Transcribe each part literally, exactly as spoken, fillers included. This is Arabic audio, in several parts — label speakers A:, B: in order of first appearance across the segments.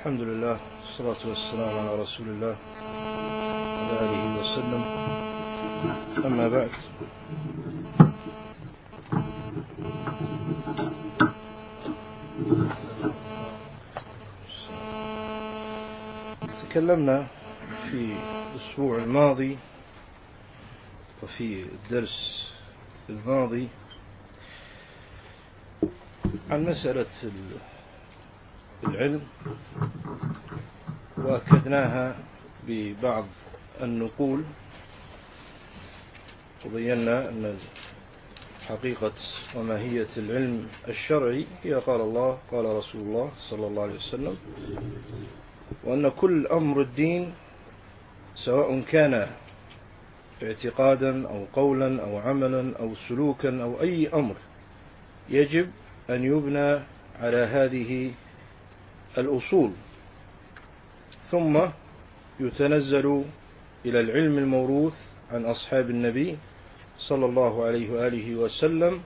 A: الحمد لله والصلاة والسلام على رسول الله وعلى آله وسلم. أما بعد، تكلمنا في الأسبوع الماضي وفي الدرس الماضي عن مسألة العلم، وأكدناها ببعض النقول، وبينا أن حقيقة وماهية العلم الشرعي هي قال الله قال رسول الله صلى الله عليه وسلم، وأن كل أمر الدين سواء كان اعتقادا أو قولا أو عملا أو سلوكا أو أي أمر يجب أن يبنى على هذه الأصول، ثم يتنزل إلى العلم الموروث عن أصحاب النبي صلى الله عليه وآله وسلم.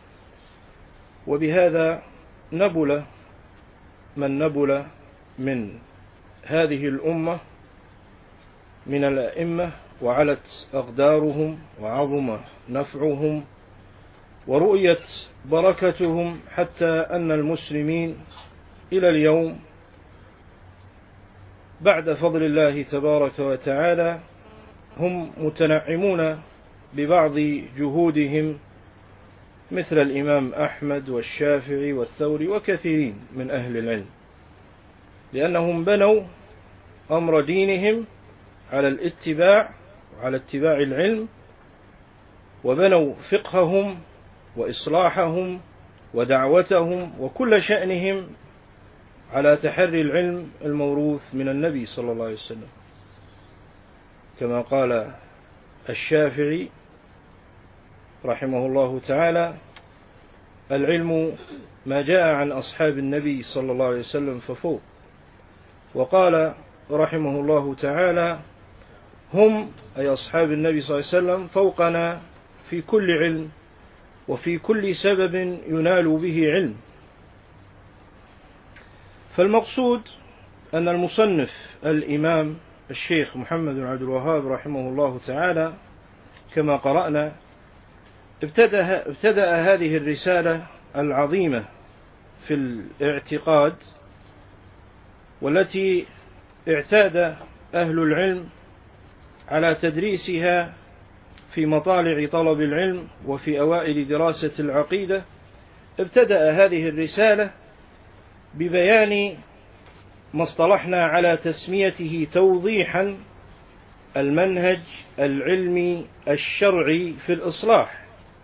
A: وبهذا نبل من نبل من هذه الأمة من الأئمة، وعلت أقدارهم وعظم نفعهم ورؤيت بركتهم، حتى أن المسلمين إلى اليوم بعد فضل الله تبارك وتعالى هم متنعمون ببعض جهودهم، مثل الإمام أحمد والشافعي والثوري وكثيرين من أهل العلم، لأنهم بنوا أمر دينهم على الاتباع وعلى اتباع العلم، وبنوا فقههم وإصلاحهم ودعوتهم وكل شأنهم على تحري العلم الموروث من النبي صلى الله عليه وسلم، كما قال الشافعي رحمه الله تعالى: العلم ما جاء عن أصحاب النبي صلى الله عليه وسلم ففوق. وقال رحمه الله تعالى: هم أي أصحاب النبي صلى الله عليه وسلم فوقنا في كل علم وفي كل سبب ينال به علم. فالمقصود أن المصنف الإمام الشيخ محمد بن عبد الوهاب رحمه الله تعالى كما قرأنا ابتدأ, ابتدأ هذه الرسالة العظيمة في الاعتقاد، والتي اعتاد أهل العلم على تدريسها في مطالع طلب العلم وفي أوائل دراسة العقيدة. ابتدأ هذه الرسالة ببيان ما اصطلحنا على تسميته توضيحا المنهج العلمي الشرعي في الإصلاح،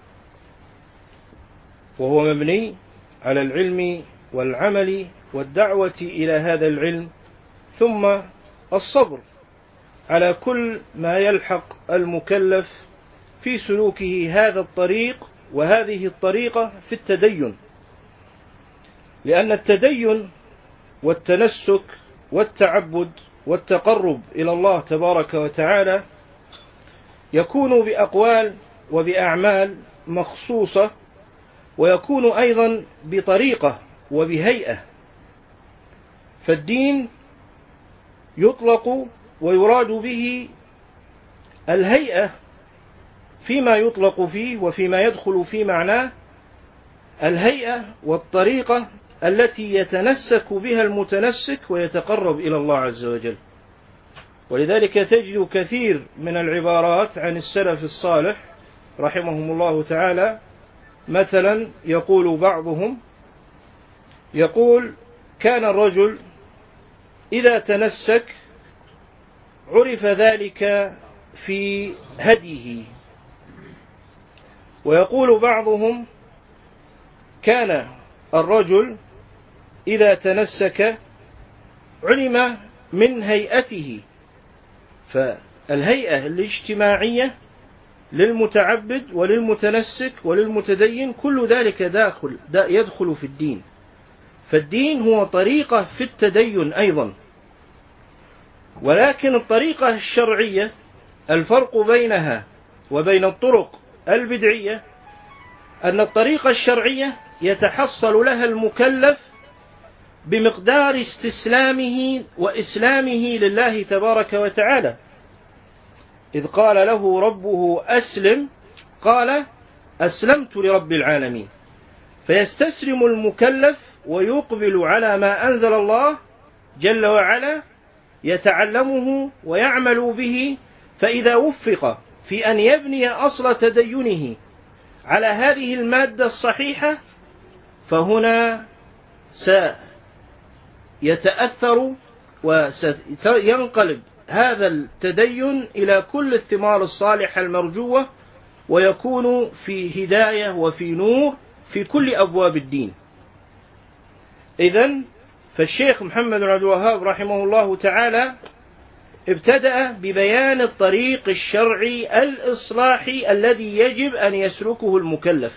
A: وهو مبني على العلم والعمل والدعوة إلى هذا العلم، ثم الصبر على كل ما يلحق المكلف في سلوكه هذا الطريق وهذه الطريقة في التدين، لأن التدين والتنسك والتعبد والتقرب إلى الله تبارك وتعالى يكون بأقوال وبأعمال مخصوصة، ويكون أيضا بطريقة وبهيئة. فالدين يطلق ويراد به الهيئة فيما يطلق فيه وفيما يدخل في معناه، الهيئة والطريقة التي يتنسك بها المتنسك ويتقرب إلى الله عز وجل. ولذلك تجد كثير من العبارات عن السلف الصالح رحمهم الله تعالى، مثلا يقول بعضهم يقول: كان الرجل إذا تنسك عرف ذلك في هديه. ويقول بعضهم: كان الرجل إذا تنسك علم من هيئته. فالهيئة الاجتماعية للمتعبد وللمتنسك وللمتدين كل ذلك داخل يدخل في الدين. فالدين هو طريقة في التدين أيضا، ولكن الطريقة الشرعية الفرق بينها وبين الطرق بمقدار استسلامه وإسلامه لله تبارك وتعالى، إذ قال له ربه أسلم قال أسلمت لرب العالمين. فيستسلم المكلف ويقبل على ما أنزل الله جل وعلا، يتعلمه ويعمل به. فإذا وفق في أن يبني أصل تدينه على هذه المادة الصحيحة، فهنا سيتأثر وسينقلب هذا التدين إلى كل الثمار الصالحة المرجوة، ويكون في هداية وفي نور في كل أبواب الدين. إذن فالشيخ محمد بن عبد الوهاب رحمه الله تعالى ابتدأ ببيان الطريق الشرعي الإصلاحي الذي يجب أن يسلكه المكلف،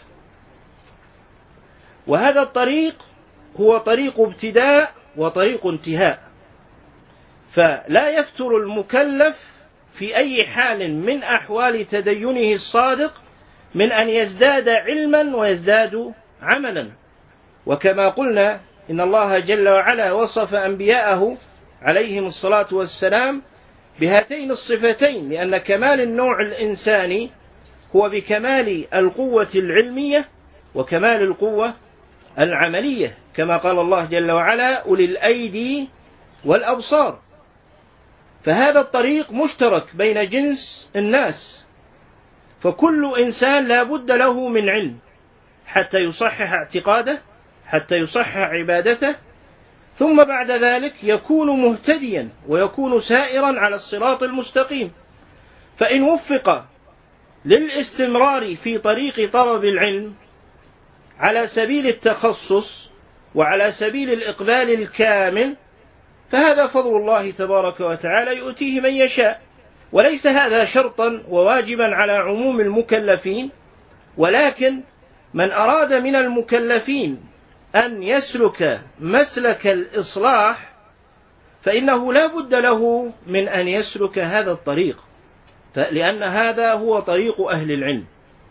A: وهذا الطريق هو طريق ابتداء وطريق انتهاء. فلا يفتر المكلف في أي حال من أحوال تدينه الصادق من أن يزداد علما ويزداد عملا. وكما قلنا إن الله جل وعلا وصف أنبياءه عليهم الصلاة والسلام بهاتين الصفتين، لأن كمال النوع الإنساني هو بكمال القوة العلمية وكمال القوة العملية، كما قال الله جل وعلا أولي الأيدي والأبصار. فهذا الطريق مشترك بين جنس الناس، فكل إنسان لا بد له من علم حتى يصحح اعتقاده، حتى يصحح عبادته، ثم بعد ذلك يكون مهتديا ويكون سائرا على الصراط المستقيم. فإن وفق للاستمرار في طريق طلب العلم على سبيل التخصص وعلى سبيل الإقبال الكامل، فهذا فضل الله تبارك وتعالى يؤتيه من يشاء، وليس هذا شرطا وواجبا على عموم المكلفين. ولكن من أراد من المكلفين أن يسلك مسلك الإصلاح فإنه لا بد له من أن يسلك هذا الطريق، لأن هذا هو طريق أهل العلم،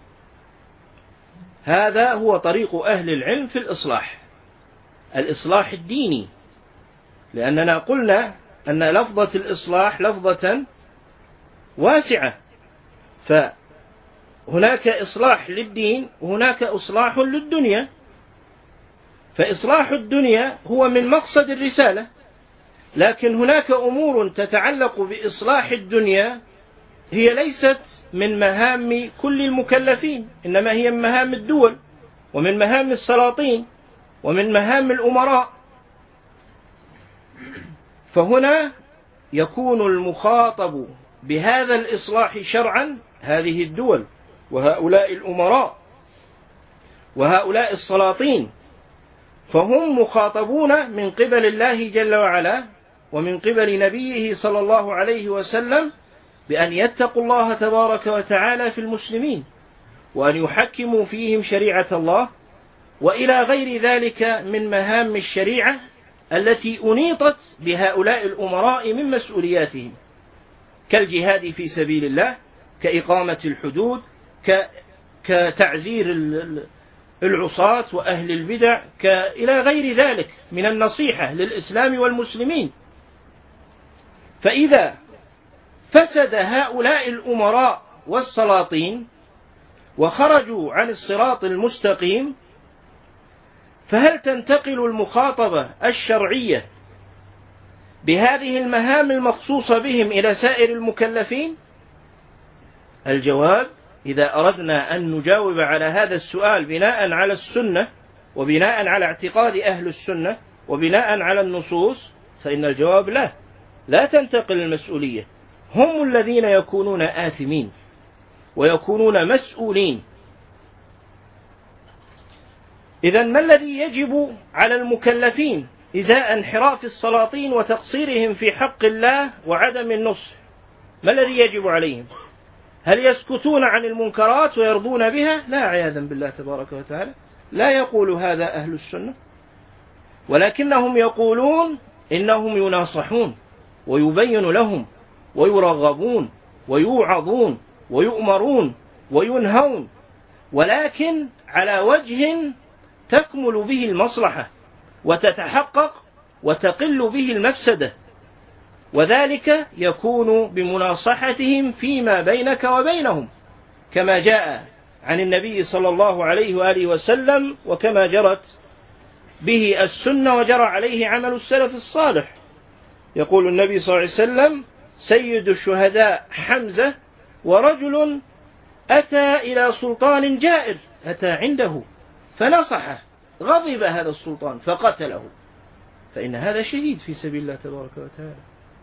A: هذا هو طريق أهل العلم في الإصلاح، الإصلاح الديني. لأننا قلنا أن لفظة الإصلاح لفظة واسعة، فهناك إصلاح للدين وهناك إصلاح للدنيا. فإصلاح الدنيا هو من مقصد الرسالة، لكن هناك أمور تتعلق بإصلاح الدنيا هي ليست من مهام كل المكلفين، إنما هي من مهام الدول ومن مهام السلاطين ومن مهام الأمراء. فهنا يكون المخاطب بهذا الإصلاح شرعا هذه الدول وهؤلاء الأمراء وهؤلاء السلاطين، فهم مخاطبون من قبل الله جل وعلا ومن قبل نبيه صلى الله عليه وسلم بأن يتقوا الله تبارك وتعالى في المسلمين، وأن يحكموا فيهم شريعة الله، وإلى غير ذلك من مهام الشريعة التي أنيطت بهؤلاء الأمراء من مسؤولياتهم، كالجهاد في سبيل الله، كإقامة الحدود، كتعزير العصاة وأهل البدع، إلى غير ذلك من النصيحة للإسلام والمسلمين. فإذا فسد هؤلاء الأمراء والسلاطين وخرجوا عن الصراط المستقيم، فهل تنتقل المخاطبة الشرعية بهذه المهام المخصوصة بهم إلى سائر المكلفين؟ الجواب: إذا أردنا أن نجاوب على هذا السؤال بناء على السنة وبناء على اعتقاد أهل السنة وبناء على النصوص، فإن الجواب لا، لا تنتقل المسؤولية، هم الذين يكونون آثمين ويكونون مسؤولين. إذن ما الذي يجب على المكلفين إزاء انحراف السلاطين وتقصيرهم في حق الله وعدم النصح؟ ما الذي يجب عليهم؟ هل يسكتون عن المنكرات ويرضون بها؟ لا، عياذا بالله تبارك وتعالى، لا يقول هذا أهل السنة، ولكنهم يقولون إنهم يناصحون ويبين لهم ويرغبون ويوعظون ويؤمرون وينهون، ولكن على وجه تكمل به المصلحة وتتحقق وتقل به المفسدة، وذلك يكون بمناصحتهم فيما بينك وبينهم، كما جاء عن النبي صلى الله عليه وآله وسلم، وكما جرت به السنة وجرى عليه عمل السلف الصالح. يقول النبي صلى الله عليه وسلم: سيد الشهداء حمزة، ورجل أتى إلى سلطان جائر، أتى عنده فنصحه، غضب هذا السلطان فقتله، فإن هذا شهيد في سبيل الله تبارك وتعالى.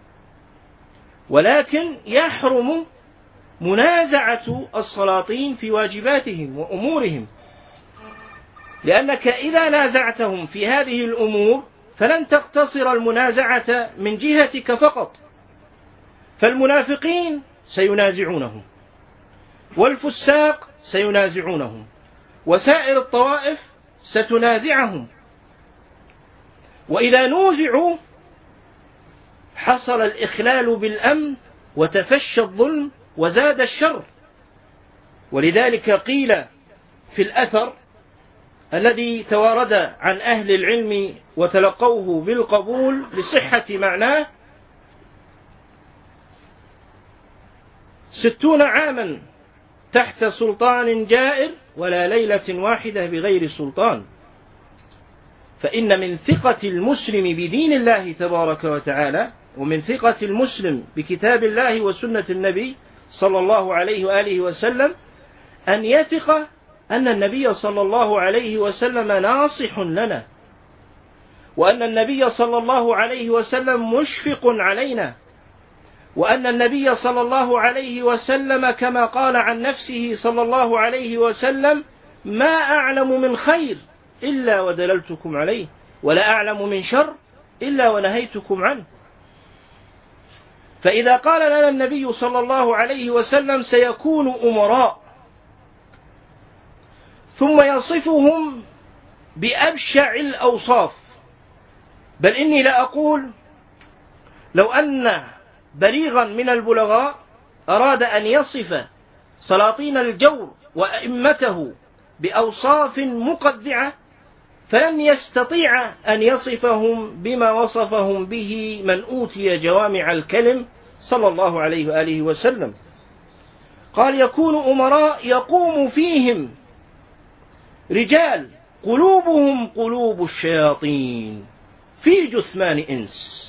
A: ولكن يحرم منازعة السلاطين في واجباتهم وأمورهم، لأنك إذا نازعتهم في هذه الأمور فلن تقتصر المنازعة من جهتك فقط، فالمنافقين سينازعونهم، والفساق سينازعونهم، وسائر الطوائف ستنازعهم، وإذا نوزعوا حصل الإخلال بالأمن وتفشى الظلم وزاد الشر. ولذلك قيل في الأثر الذي توارد عن أهل العلم وتلقوه بالقبول لصحة معناه: ستون عاما تحت سلطان جائر ولا ليلة واحدة بغير سلطان. فإن من ثقة المسلم بدين الله تبارك وتعالى، ومن ثقة المسلم بكتاب الله وسنة النبي صلى الله عليه وآله وسلم، أن يثق أن النبي صلى الله عليه وسلم ناصح لنا، وأن النبي صلى الله عليه وسلم مشفق علينا، وأن النبي صلى الله عليه وسلم كما قال عن نفسه صلى الله عليه وسلم: ما أعلم من خير إلا ودللتكم عليه، ولا أعلم من شر إلا ونهيتكم عنه. فإذا قال لنا النبي صلى الله عليه وسلم: سيكون أمراء، ثم يصفهم بأبشع الأوصاف، بل إني لأقول لو أن بليغا من البلغاء أراد أن يصف سلاطين الجور وأئمته بأوصاف مقدعة فلن يستطيع أن يصفهم بما وصفهم به من أوتي جوامع الكلم صلى الله عليه وآله وسلم. قال: يكون أمراء يقوم فيهم رجال قلوبهم قلوب الشياطين في جثمان إنس.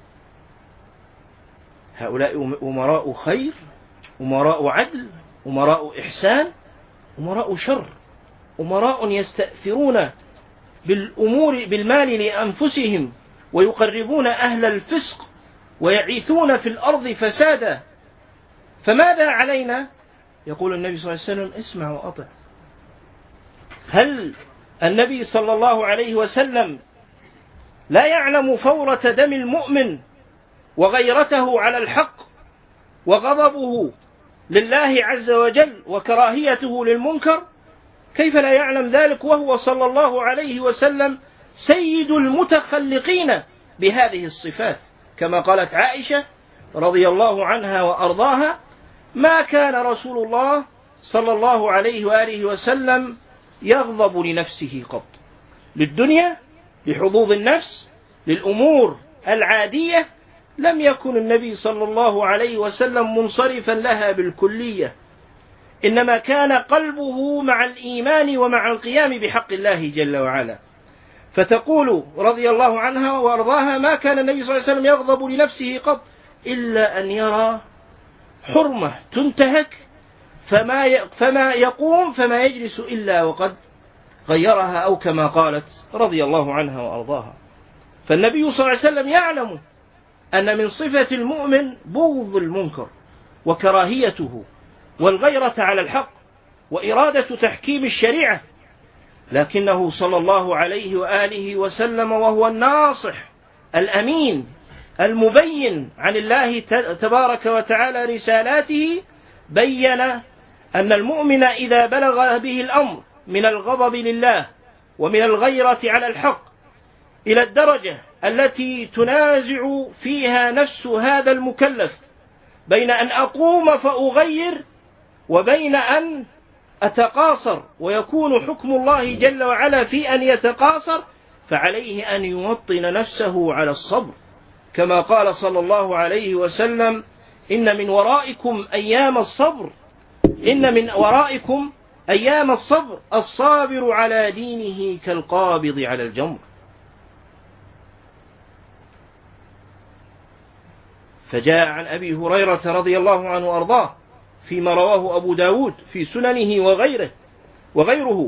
A: هؤلاء أمراء خير، أمراء عدل، أمراء إحسان، أمراء شر، أمراء يستأثرون بالأمور بالمال لأنفسهم، ويقربون أهل الفسق، ويعيثون في الأرض فسادا. فماذا علينا؟ يقول النبي صلى الله عليه وسلم: اسمع وأطع. هل النبي صلى الله عليه وسلم لا يعلم فورة دم المؤمن وغيرته على الحق وغضبه لله عز وجل وكراهيته للمنكر؟ كيف لا يعلم ذلك وهو صلى الله عليه وسلم سيد المتخلقين بهذه الصفات؟ كما قالت عائشة رضي الله عنها وأرضاها: ما كان رسول الله صلى الله عليه وآله وسلم يغضب لنفسه قط، للدنيا، لحظوظ النفس، للأمور العادية، لم يكن النبي صلى الله عليه وسلم منصرفا لها بالكلية، إنما كان قلبه مع الإيمان ومع القيام بحق الله جل وعلا. فتقول رضي الله عنها وأرضاها: ما كان النبي صلى الله عليه وسلم يغضب لنفسه قط إلا أن يرى حرمة تنتهك فما فما يقوم فما يجلس إلا وقد غيرها، أو كما قالت رضي الله عنها وأرضاها. فالنبي صلى الله عليه وسلم يعلم أن من صفة المؤمن بغض المنكر وكراهيته والغيرة على الحق وإرادة تحكيم الشريعة، لكنه صلى الله عليه وآله وسلم وهو الناصح الأمين المبين عن الله تبارك وتعالى رسالاته، بين أن المؤمن إذا بلغ به الأمر من الغضب لله ومن الغيرة على الحق إلى الدرجة التي تنازع فيها نفس هذا المكلف بين أن أقوم فأغير وبين أن أتقاصر، ويكون حكم الله جل وعلا في أن يتقاصر، فعليه أن يوطن نفسه على الصبر، كما قال صلى الله عليه وسلم: إن من ورائكم أيام الصبر إن من ورائكم أيام الصبر الصابر على دينه كالقابض على الجمر. فجاء عن أبي هريرة رضي الله عنه وأرضاه فيما رواه أبو داود في سننه وغيره وغيره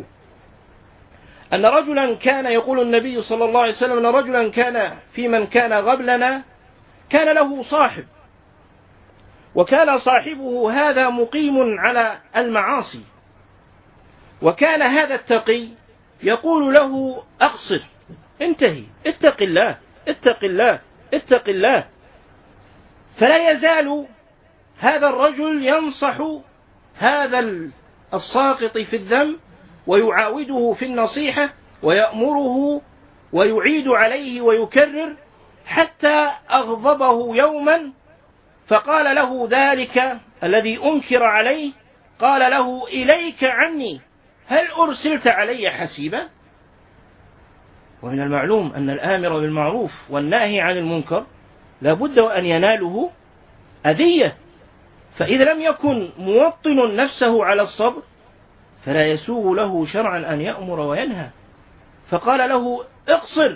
A: أن رجلا كان، يقول النبي صلى الله عليه وسلم: أن رجلا كان في من كان قبلنا كان له صاحب، وكان صاحبه هذا مقيم على المعاصي، وكان هذا التقي يقول له: أقصر، انتهي، اتق الله اتق الله اتق الله. فلا يزال هذا الرجل ينصح هذا الساقط في الذنب ويعاوده في النصيحة ويأمره ويعيد عليه ويكرر، حتى أغضبه يوما فقال له ذلك الذي أنكر عليه، قال له: إليك عني، هل أرسلت علي حسيبا؟ ومن المعلوم أن الآمر بالمعروف والناهي عن المنكر لا بد أن يناله أذية، فإذا لم يكن موطن نفسه على الصبر فلا يسوغ له شرعا أن يأمر وينهى. فقال له: اقصر،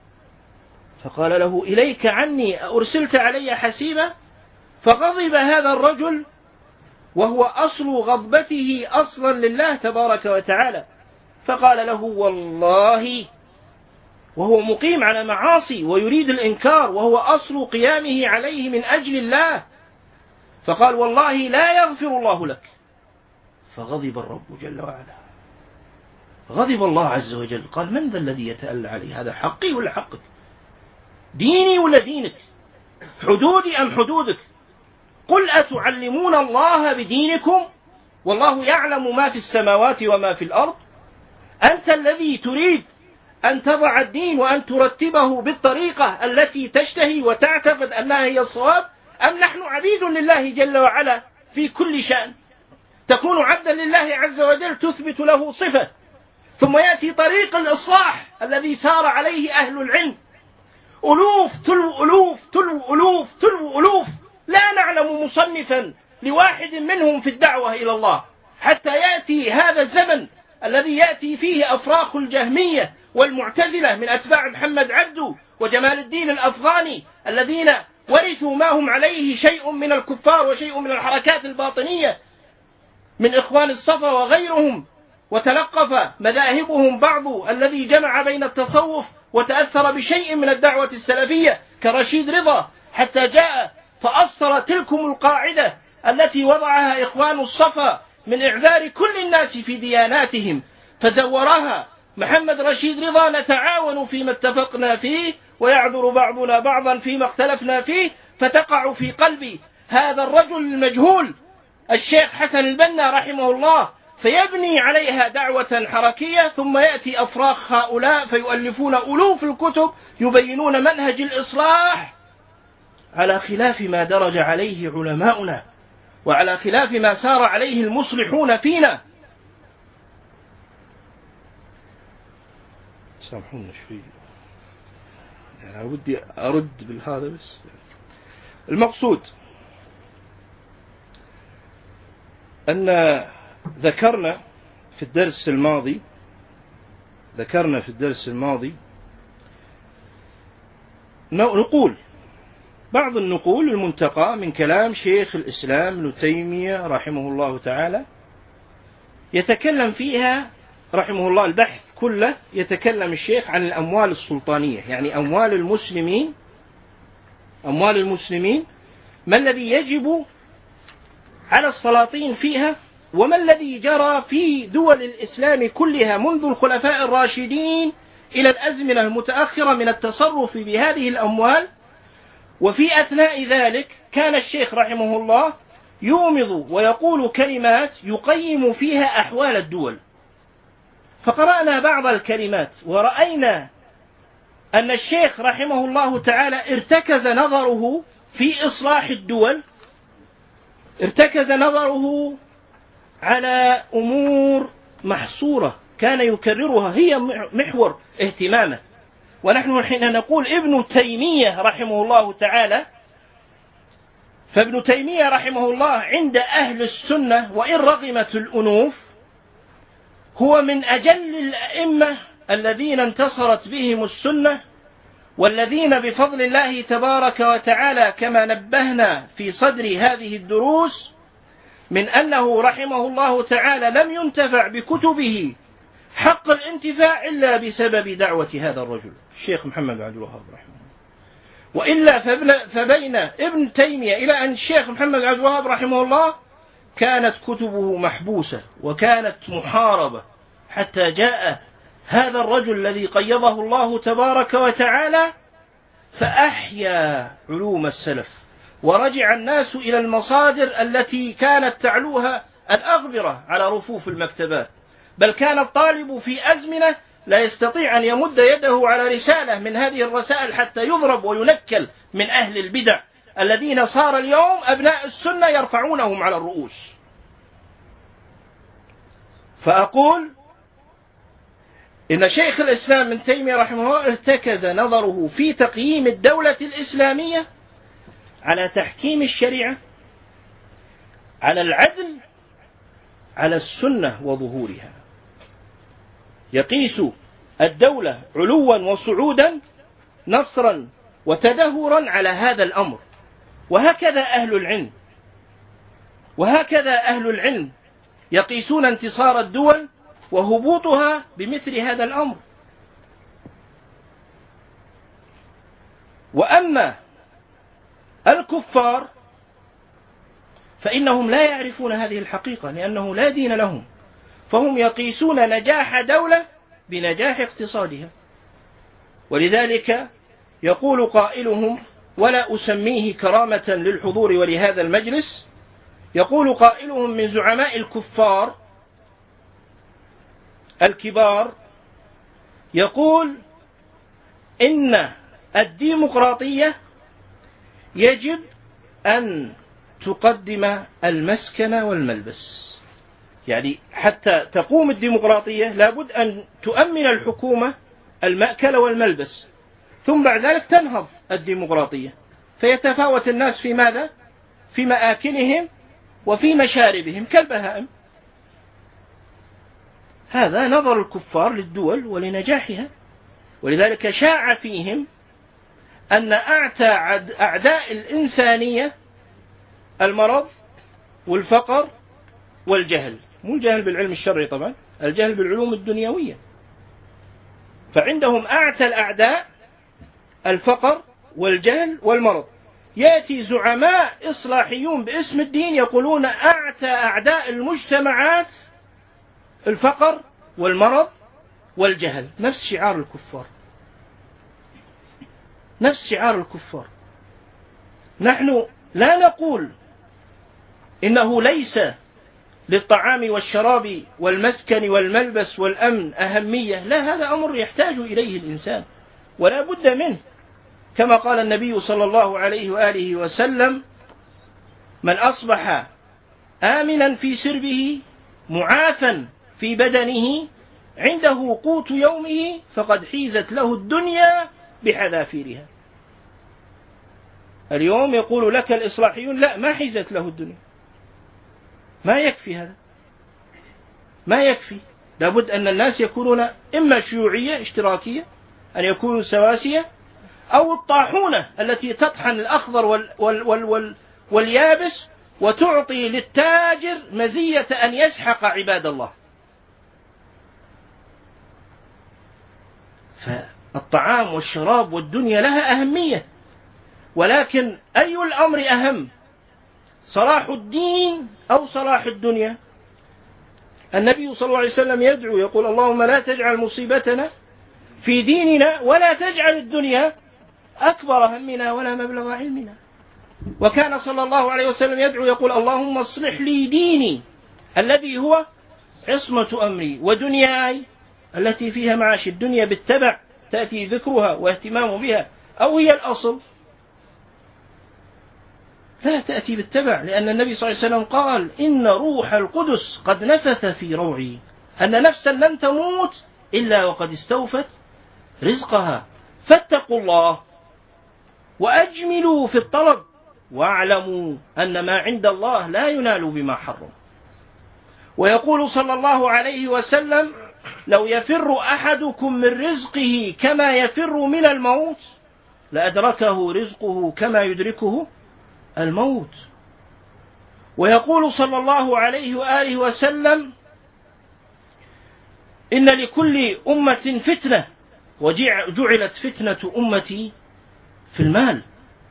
A: فقال له: إليك عني، أرسلت علي حسيبا؟ فغضب هذا الرجل، وهو أصل غضبته أصلا لله تبارك وتعالى، فقال له: والله، وهو مقيم على معاصي ويريد الإنكار وهو أصل قيامه عليه من أجل الله، فقال: والله لا يغفر الله لك. فغضب الرب جل وعلا، غضب الله عز وجل، قال: من ذا الذي يتألى علي؟ هذا حقي ولا حقك؟ ديني ولا دينك؟ حدودي أم حدودك؟ قل أتعلمون الله بدينكم والله يعلم ما في السماوات وما في الأرض؟ أنت الذي تريد أن تضع الدين وأن ترتبه بالطريقة التي تشتهي وتعتقد أنها هي الصواب، أم نحن عبيد لله جل وعلا في كل شأن؟ تكون عبدا لله عز وجل تثبت له صفة، ثم يأتي طريق الإصلاح الذي سار عليه أهل العلم، ألوف تلو ألوف تلو ألوف تلو ألوف، لا نعلم مصنفا لواحد منهم في الدعوة إلى الله، حتى يأتي هذا الزمن الذي يأتي فيه أفراخ الجهمية والمعتزلة من أتباع محمد عبده وجمال الدين الأفغاني، الذين ورثوا ما هم عليه شيء من الكفار وشيء من الحركات الباطنية من إخوان الصفا وغيرهم، وتلقف مذاهبهم بعض الذي جمع بين التصوف وتأثر بشيء من الدعوة السلفية كرشيد رضا، حتى جاء فأصل تلكم القاعدة التي وضعها إخوان الصفا من إعذار كل الناس في دياناتهم، فزورها محمد رشيد رضا: نتعاون فيما اتفقنا فيه ويعذر بعضنا بعضا فيما اختلفنا فيه. فتقع في قلب هذا الرجل المجهول الشيخ حسن البنا رحمه الله، فيبني عليها دعوة حركية، ثم يأتي أفراخ هؤلاء فيؤلفون ألوف الكتب يبينون منهج الإصلاح على خلاف ما درج عليه علماؤنا وعلى خلاف ما سار عليه المصلحون فينا. سامحونا شوي، يعني ودي أرد بالهذا، بس المقصود أن ذكرنا في الدرس الماضي ذكرنا في الدرس الماضي نقول بعض النقول المنتقى من كلام شيخ الإسلام ابن تيمية رحمه الله تعالى، يتكلم فيها رحمه الله البحث كله، يتكلم الشيخ عن الأموال السلطانية، يعني أموال المسلمين أموال المسلمين ما الذي يجب على السلاطين فيها، وما الذي جرى في دول الإسلام كلها منذ الخلفاء الراشدين إلى الأزمنة المتأخرة من التصرف بهذه الأموال. وفي أثناء ذلك كان الشيخ رحمه الله يومض ويقول كلمات يقيم فيها أحوال الدول، فقرأنا بعض الكلمات ورأينا أن الشيخ رحمه الله تعالى ارتكز نظره في إصلاح الدول، ارتكز نظره على أمور محصورة كان يكررها هي محور اهتمامه،
B: ونحن حين نقول ابن تيمية رحمه الله تعالى، فابن تيمية رحمه الله عند أهل السنة وإن رغمت الأنوف هو من أجل الأئمة الذين انتصرت بهم السنة، والذين بفضل الله تبارك وتعالى كما نبهنا في صدر هذه الدروس من أنه رحمه الله تعالى لم ينتفع بكتبه حق الانتفاع إلا بسبب دعوة هذا الرجل الشيخ محمد عبد الوهاب رحمه الله. وإلا فبين ابن تيمية إلى أن الشيخ محمد عبد الوهاب رحمه الله كانت كتبه محبوسة وكانت محاربة، حتى جاء هذا الرجل الذي قيضه الله تبارك وتعالى فأحيا علوم السلف، ورجع الناس إلى المصادر التي كانت تعلوها الأغبرة على رفوف المكتبات، بل كان الطالب في أزمنة لا يستطيع أن يمد يده على رسالة من هذه الرسائل حتى يضرب وينكل من أهل البدع الذين صار اليوم أبناء السنة يرفعونهم على الرؤوس. فأقول إن شيخ الإسلام ابن تيمية رحمه الله ارتكز نظره في تقييم الدولة الإسلامية على تحكيم الشريعة، على العدل، على السنة وظهورها، يقيس الدولة علوا وصعودا، نصرا وتدهورا على هذا الأمر. وهكذا أهل العلم وهكذا أهل العلم يقيسون انتصار الدول وهبوطها بمثل هذا الأمر. وأما الكفار فإنهم لا يعرفون هذه الحقيقة، لأنه لا دين لهم، فهم يقيسون نجاح دولة بنجاح اقتصادها. ولذلك يقول قائلهم، ولا أسميه كرامة للحضور ولهذا المجلس، يقول قائلهم من زعماء الكفار الكبار، يقول إن الديمقراطية يجب أن تقدم المسكن والملبس، يعني حتى تقوم الديمقراطية لابد أن تؤمن الحكومة المأكل والملبس، ثم بعد ذلك تنهض الديمقراطية، فيتفاوت الناس في ماذا؟ في مآكلهم وفي مشاربهم كالبهائم. هذا نظر الكفار للدول ولنجاحها، ولذلك شاع فيهم أن أعتى أعداء الإنسانية المرض والفقر والجهل، مو الجهل بالعلم الشرعي طبعا، الجهل بالعلوم الدنيوية. فعندهم أعتى الأعداء الفقر والجهل والمرض. يأتي زعماء إصلاحيون باسم الدين يقولون أعتى أعداء المجتمعات الفقر والمرض والجهل، نفس شعار الكفار، نفس شعار الكفار. نحن لا نقول إنه ليس للطعام والشراب والمسكن والملبس والأمن أهمية، لا، هذا أمر يحتاج إليه الإنسان ولا بد منه، كما قال النبي صلى الله عليه وآله وسلم: من أصبح آمنا في سربه معافا في بدنه عنده قوت يومه فقد حيزت له الدنيا بحذافيرها. اليوم يقول لك الإصلاحيون لا، ما حيزت له الدنيا، ما يكفي هذا، ما يكفي، لابد أن الناس يكونون إما شيوعية اشتراكية، أن يكونوا سواسية، أو الطاحونة التي تطحن الأخضر وال وال وال وال واليابس وتعطي للتاجر مزية أن يسحق عباد الله. فالطعام والشراب والدنيا لها أهمية، ولكن أي الأمر أهم، صلاح الدين أو صلاح الدنيا؟ النبي صلى الله عليه وسلم يدعو يقول: اللهم لا تجعل مصيبتنا في ديننا ولا تجعل الدنيا أكبر همنا ولا مبلغ علمنا. وكان صلى الله عليه وسلم يدعو يقول: اللهم اصلح لي ديني الذي هو عصمة أمري ودنياي التي فيها معاش. الدنيا بالتبع تأتي ذكرها واهتمام بها، أو هي الأصل؟ لا تأتي بالتبع، لأن النبي صلى الله عليه وسلم قال: إن روح القدس قد نفث في روعي أن نفسا لن تموت إلا وقد استوفت رزقها. فاتقوا الله وأجملوا في الطلب واعلموا أن ما عند الله لا ينال بما حرم. ويقول صلى الله عليه وسلم: لو يفر أحدكم من رزقه كما يفر من الموت لأدركه رزقه كما يدركه الموت. ويقول صلى الله عليه وآله وسلم: إن لكل أمة فتنة وجعلت فتنة أمتي في المال.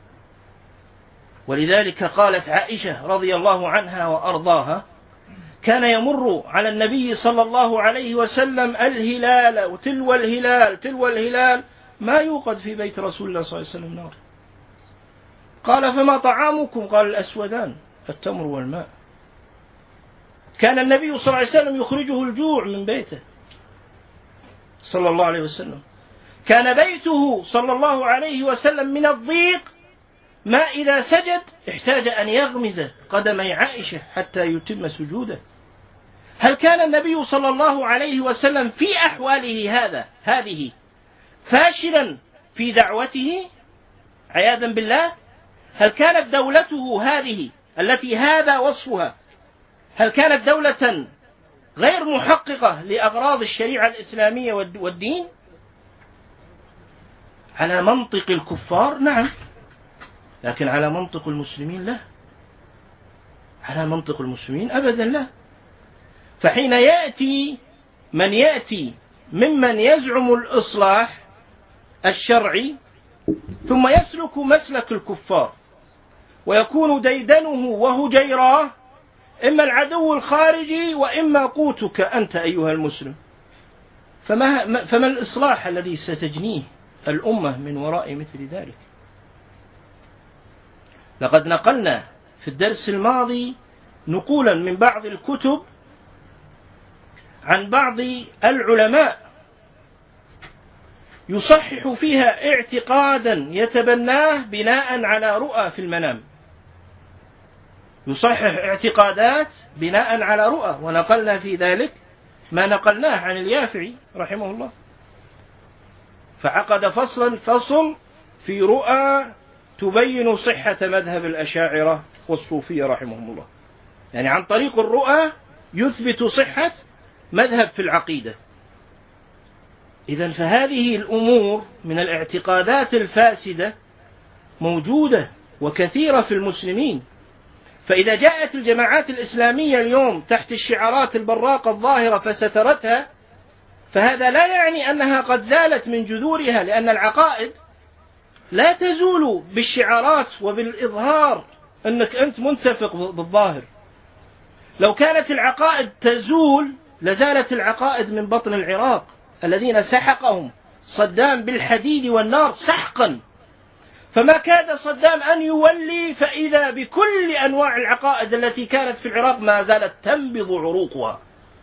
B: ولذلك قالت عائشة رضي الله عنها وأرضاها: كان يمر على النبي صلى الله عليه وسلم الهلال وتلو الهلال تلو الهلال ما يوقد في بيت رسول الله صلى الله عليه وسلم نار. قال: فما طعامكم؟ قال: الأسودان التمر والماء. كان النبي صلى الله عليه وسلم يخرجه الجوع من بيته صلى الله عليه وسلم. كان بيته صلى الله عليه وسلم من الضيق ما إذا سجد احتاج أن يغمز قدمي عائشة حتى يتم سجوده. هل كان النبي صلى الله عليه وسلم في أحواله هذا هذه فاشلا في دعوته عياذا بالله؟ هل كانت دولته هذه التي هذا وصفها، هل كانت دولة غير محققة لأغراض الشريعة الإسلامية والدين؟ على منطق الكفار نعم، لكن على منطق المسلمين لا، على منطق المسلمين أبدا لا. فحين يأتي من يأتي ممن يزعم الإصلاح الشرعي ثم يسلك مسلك الكفار ويكون ديدنه وهجيراه إما العدو الخارجي وإما قوتك أنت أيها المسلم، فما, فما الإصلاح الذي ستجنيه الأمة من وراء مثل ذلك؟ لقد نقلنا في الدرس الماضي نقولا من بعض الكتب عن بعض العلماء يصحح فيها اعتقادا يتبناه بناء على رؤى في المنام، يصحح اعتقادات بناء على رؤى، ونقلنا في ذلك ما نقلناه عن اليافعي رحمه الله، فعقد فصلا فصل في رؤى تبين صحة مذهب الأشاعرة والصوفية رحمهم الله، يعني عن طريق الرؤى يثبت صحة مذهب في العقيدة. إذن فهذه الأمور من الاعتقادات الفاسدة موجودة وكثيرة في المسلمين. فإذا جاءت الجماعات الإسلامية اليوم تحت الشعارات البراقة الظاهرة فسترتها، فهذا لا يعني أنها قد زالت من جذورها، لأن العقائد لا تزول بالشعارات وبالإظهار أنك أنت منتفق بالظاهر. لو كانت العقائد تزول لزالت العقائد من بطن العراق الذين سحقهم صدام بالحديد والنار سحقا، فما كاد صدام أن يولي فإذا بكل أنواع العقائد التي كانت في العراق ما زالت تنبض عروقها.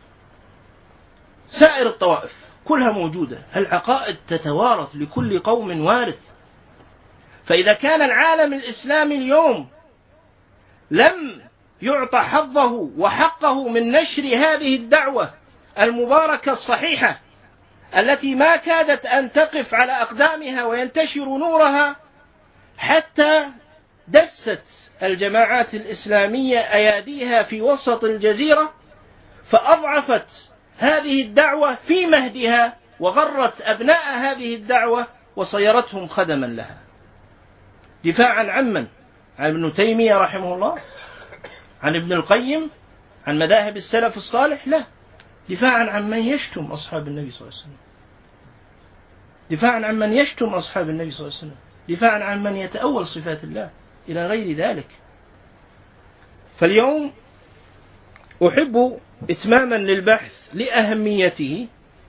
B: سائر الطوائف كلها موجودة، العقائد تتوارث لكل قوم وارث. فإذا كان العالم الإسلامي اليوم لم يعطى حظه وحقه من نشر هذه الدعوة المباركة الصحيحة التي ما كادت أن تقف على أقدامها وينتشر نورها، حتى دست الجماعات الإسلامية أياديها في وسط الجزيرة فأضعفت هذه الدعوة في مهدها وغرت أبناء هذه الدعوة وصيرتهم خدما لها. دفاعا عن من؟ عن ابن تيمية رحمه الله؟ عن ابن القيم؟ عن مذاهب السلف الصالح؟ لا، دفاعا عن من يشتم أصحاب النبي صلى الله عليه وسلم، دفاعا عن من يشتم أصحاب النبي صلى الله عليه وسلم، دفاعا عن من يتأول صفات الله إلى غير ذلك. فاليوم أحب إتماما للبحث لأهميته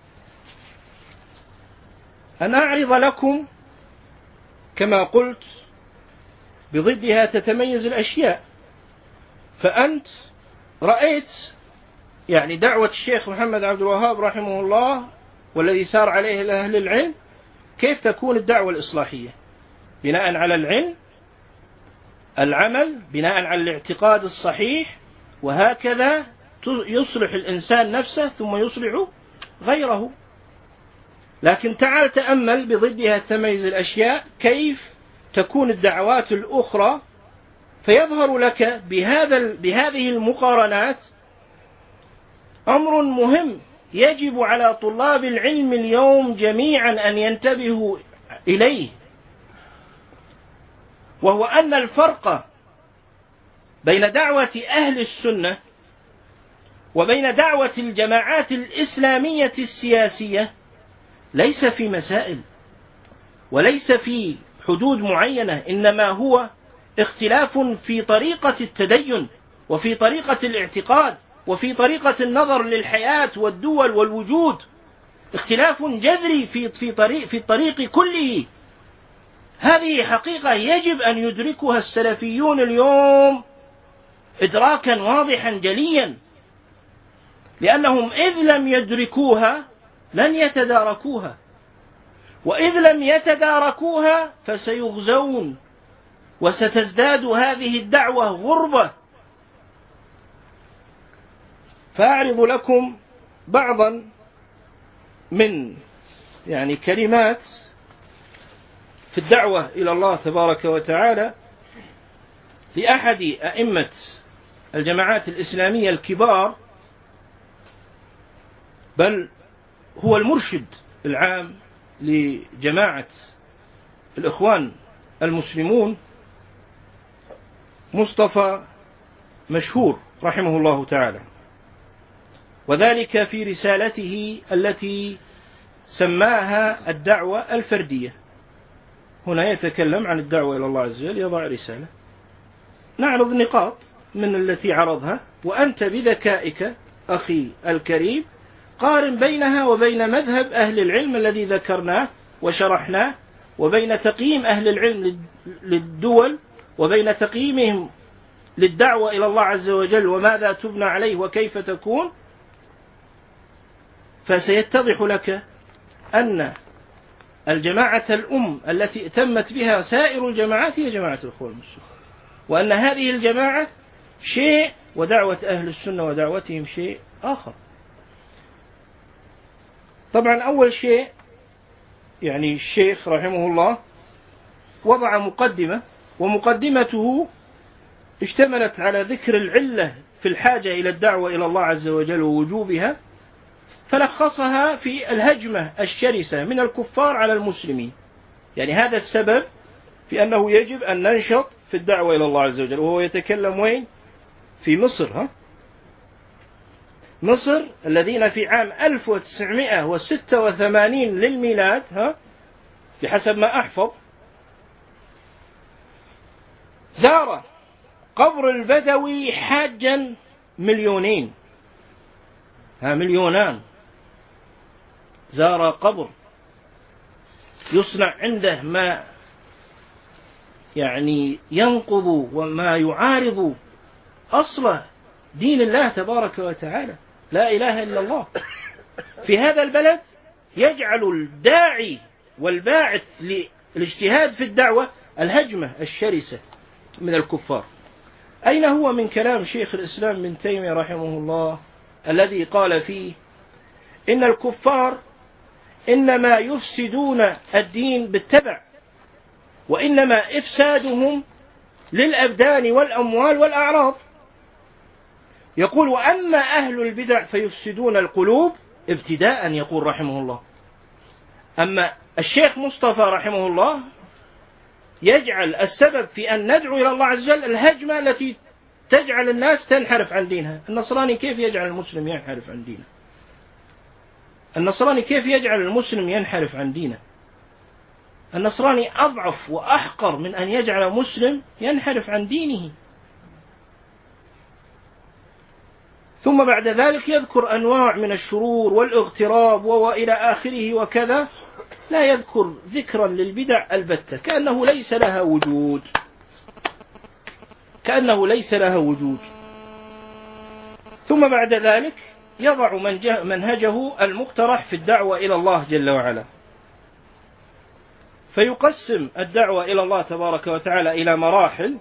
B: أن أعرض لكم كما قلت بضدها تتميز الأشياء. فأنت رأيت يعني دعوة الشيخ محمد عبد الوهاب رحمه الله والذي سار عليه أهل العلم كيف تكون الدعوة الإصلاحية، بناء على العلم، العمل، بناء على الاعتقاد الصحيح، وهكذا يصلح الإنسان نفسه ثم يصلح غيره. لكن تعال تأمل بضدها تميز الأشياء كيف تكون الدعوات الأخرى، فيظهر لك بهذا بهذه المقارنات أمر مهم يجب على طلاب العلم اليوم جميعا أن ينتبهوا إليه، وهو أن الفرق بين دعوة أهل السنة وبين دعوة الجماعات الإسلامية السياسية ليس في مسائل وليس في حدود معينة، إنما هو اختلاف في طريقة التدين وفي طريقة الاعتقاد وفي طريقة النظر للحياة والدول والوجود، اختلاف جذري في في طريق في الطريق كله. هذه حقيقة يجب أن يدركها السلفيون اليوم إدراكا واضحا جليا، لأنهم إذ لم يدركوها لن يتداركوها، وإذ لم يتداركوها فسيغزون وستزداد هذه الدعوة غربة. فأعرض لكم بعضا من يعني كلمات في الدعوة إلى الله تبارك وتعالى لأحد أئمة الجماعات الإسلامية الكبار، بل هو المرشد العام لجماعة الإخوان المسلمون، مصطفى مشهور رحمه الله تعالى، وذلك في رسالته التي سماها الدعوة الفردية. هنا يتكلم عن الدعوة إلى الله عز وجل، يضع رسالة نعرض نقاط من التي عرضها، وأنت بذكائك أخي الكريم قارن بينها وبين مذهب أهل العلم الذي ذكرناه وشرحناه، وبين تقييم أهل العلم للدول، وبين تقييمهم للدعوة إلى الله عز وجل وماذا تبنى عليه وكيف تكون، فسيتضح لك أن الجماعة الأم التي ائتمت بها سائر الجماعات هي جماعة الإخوان المسلمين، وأن هذه الجماعة شيء ودعوة أهل السنة ودعوتهم شيء آخر. طبعا أول شيء يعني الشيخ رحمه الله وضع مقدمة، ومقدمته اشتملت على ذكر العلة في الحاجة إلى الدعوة إلى الله عز وجل ووجوبها، فلخصها في الهجمة الشرسة من الكفار على المسلمين. يعني هذا السبب في أنه يجب أن ننشط في الدعوة إلى الله عز وجل. وهو يتكلم وين؟ في مصر. ها؟ مصر الذين في عام ألف وتسعمائة وستة وثمانين للميلاد، ها بحسب ما أحفظ، زار قبر البدوي حاجا مليونين، ها مليونان، زار قبر يصنع عنده ما يعني ينقض وما يعارض أصل دين الله تبارك وتعالى، لا إله إلا الله. في هذا البلد يجعل الداعي والباعث للاجتهاد في الدعوة الهجمة الشرسة من الكفار. أين هو من كلام شيخ الإسلام ابن تيمية رحمه الله الذي قال فيه إن الكفار إنما يفسدون الدين بالتبع، وإنما إفسادهم للأبدان والأموال والأعراض. يقول وأما أهل البدع فيفسدون القلوب ابتداء، يقول رحمه الله. أما الشيخ مصطفى رحمه الله يجعل السبب في أن ندعو إلى الله عز وجل الهجمة التي تجعل الناس تنحرف عن دينها. النصراني كيف يجعل المسلم ينحرف عن دينه؟ النصراني كيف يجعل المسلم ينحرف عن دينه؟ النصراني أضعف وأحقر من أن يجعل مسلم ينحرف عن دينه. ثم بعد ذلك يذكر أنواع من الشرور والاغتراب وإلى آخره وكذا، لا يذكر ذكرا للبدع البتة، كأنه ليس لها وجود، كأنه ليس لها وجود. ثم بعد ذلك يضع منهجه المقترح في الدعوة إلى الله جل وعلا، فيقسم الدعوة إلى الله تبارك وتعالى إلى مراحل.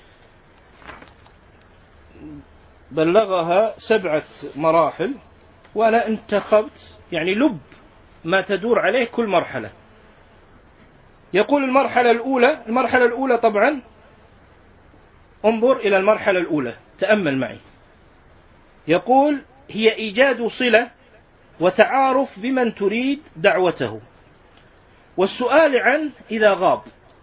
B: بلغها سبعة مراحل. وأنا انتخبت يعني لب ما تدور عليه كل مرحلة. يقول المرحلة الأولى، المرحلة الأولى طبعا انظر إلى المرحلة الأولى، تأمل معي. يقول هي إيجاد صلة وتعارف بمن تريد دعوته، والسؤال عنه إذا غاب،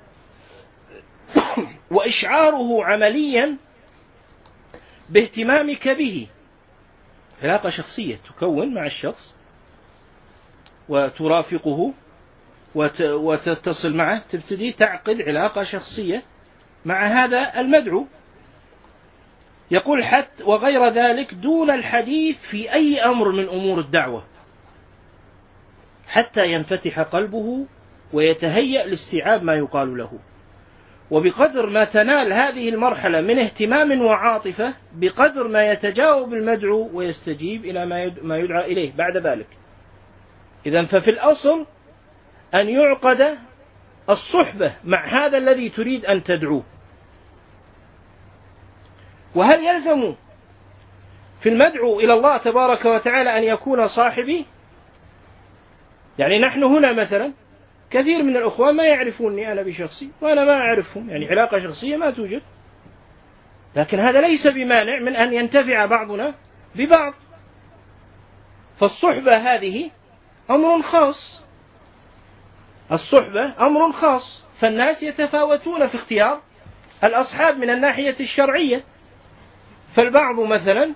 B: وإشعاره عمليا باهتمامك به. علاقة شخصية تكون مع الشخص وترافقه وتتصل معه، تبتدي تعقد علاقة شخصية مع هذا المدعو. يقول حتى وغير ذلك دون الحديث في أي أمر من أمور الدعوة، حتى ينفتح قلبه ويتهيأ لاستيعاب ما يقال له. وبقدر ما تنال هذه المرحلة من اهتمام وعاطفة، بقدر ما يتجاوب المدعو ويستجيب إلى ما يدعى إليه بعد ذلك. إذن ففي الأصل أن يعقد الصحبة مع هذا الذي تريد أن تدعوه. وهل يلزم في المدعو إلى الله تبارك وتعالى أن يكون صاحبي؟ يعني نحن هنا مثلا كثير من الأخوان ما يعرفوني أنا بشخصي، وأنا ما أعرفهم، يعني علاقة شخصية ما توجد، لكن هذا ليس بمانع من أن ينتفع بعضنا ببعض. فالصحبة هذه أمر خاص، الصحبة أمر خاص، فالناس يتفاوتون في اختيار الأصحاب من الناحية الشرعية. فالبعض مثلا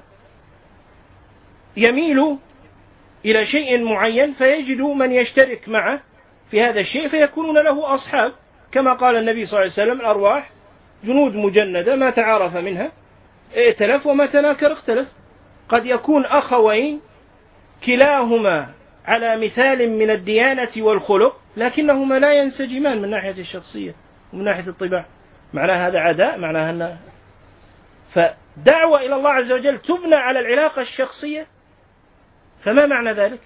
B: يميل إلى شيء معين فيجد من يشترك معه في هذا الشيء فيكونون له أصحاب، كما قال النبي صلى الله عليه وسلم: الأرواح جنود مجندة ما تعارف منها ائتلف وما تناكر اختلف. قد يكون أخوين كلاهما على مثال من الديانة والخلق، لكنهما لا ينسجمان من ناحية الشخصية ومن ناحية الطباع. معناه هذا عداء، معناه أن فدعوة إلى الله عز وجل تبنى على العلاقة الشخصية. فما معنى ذلك؟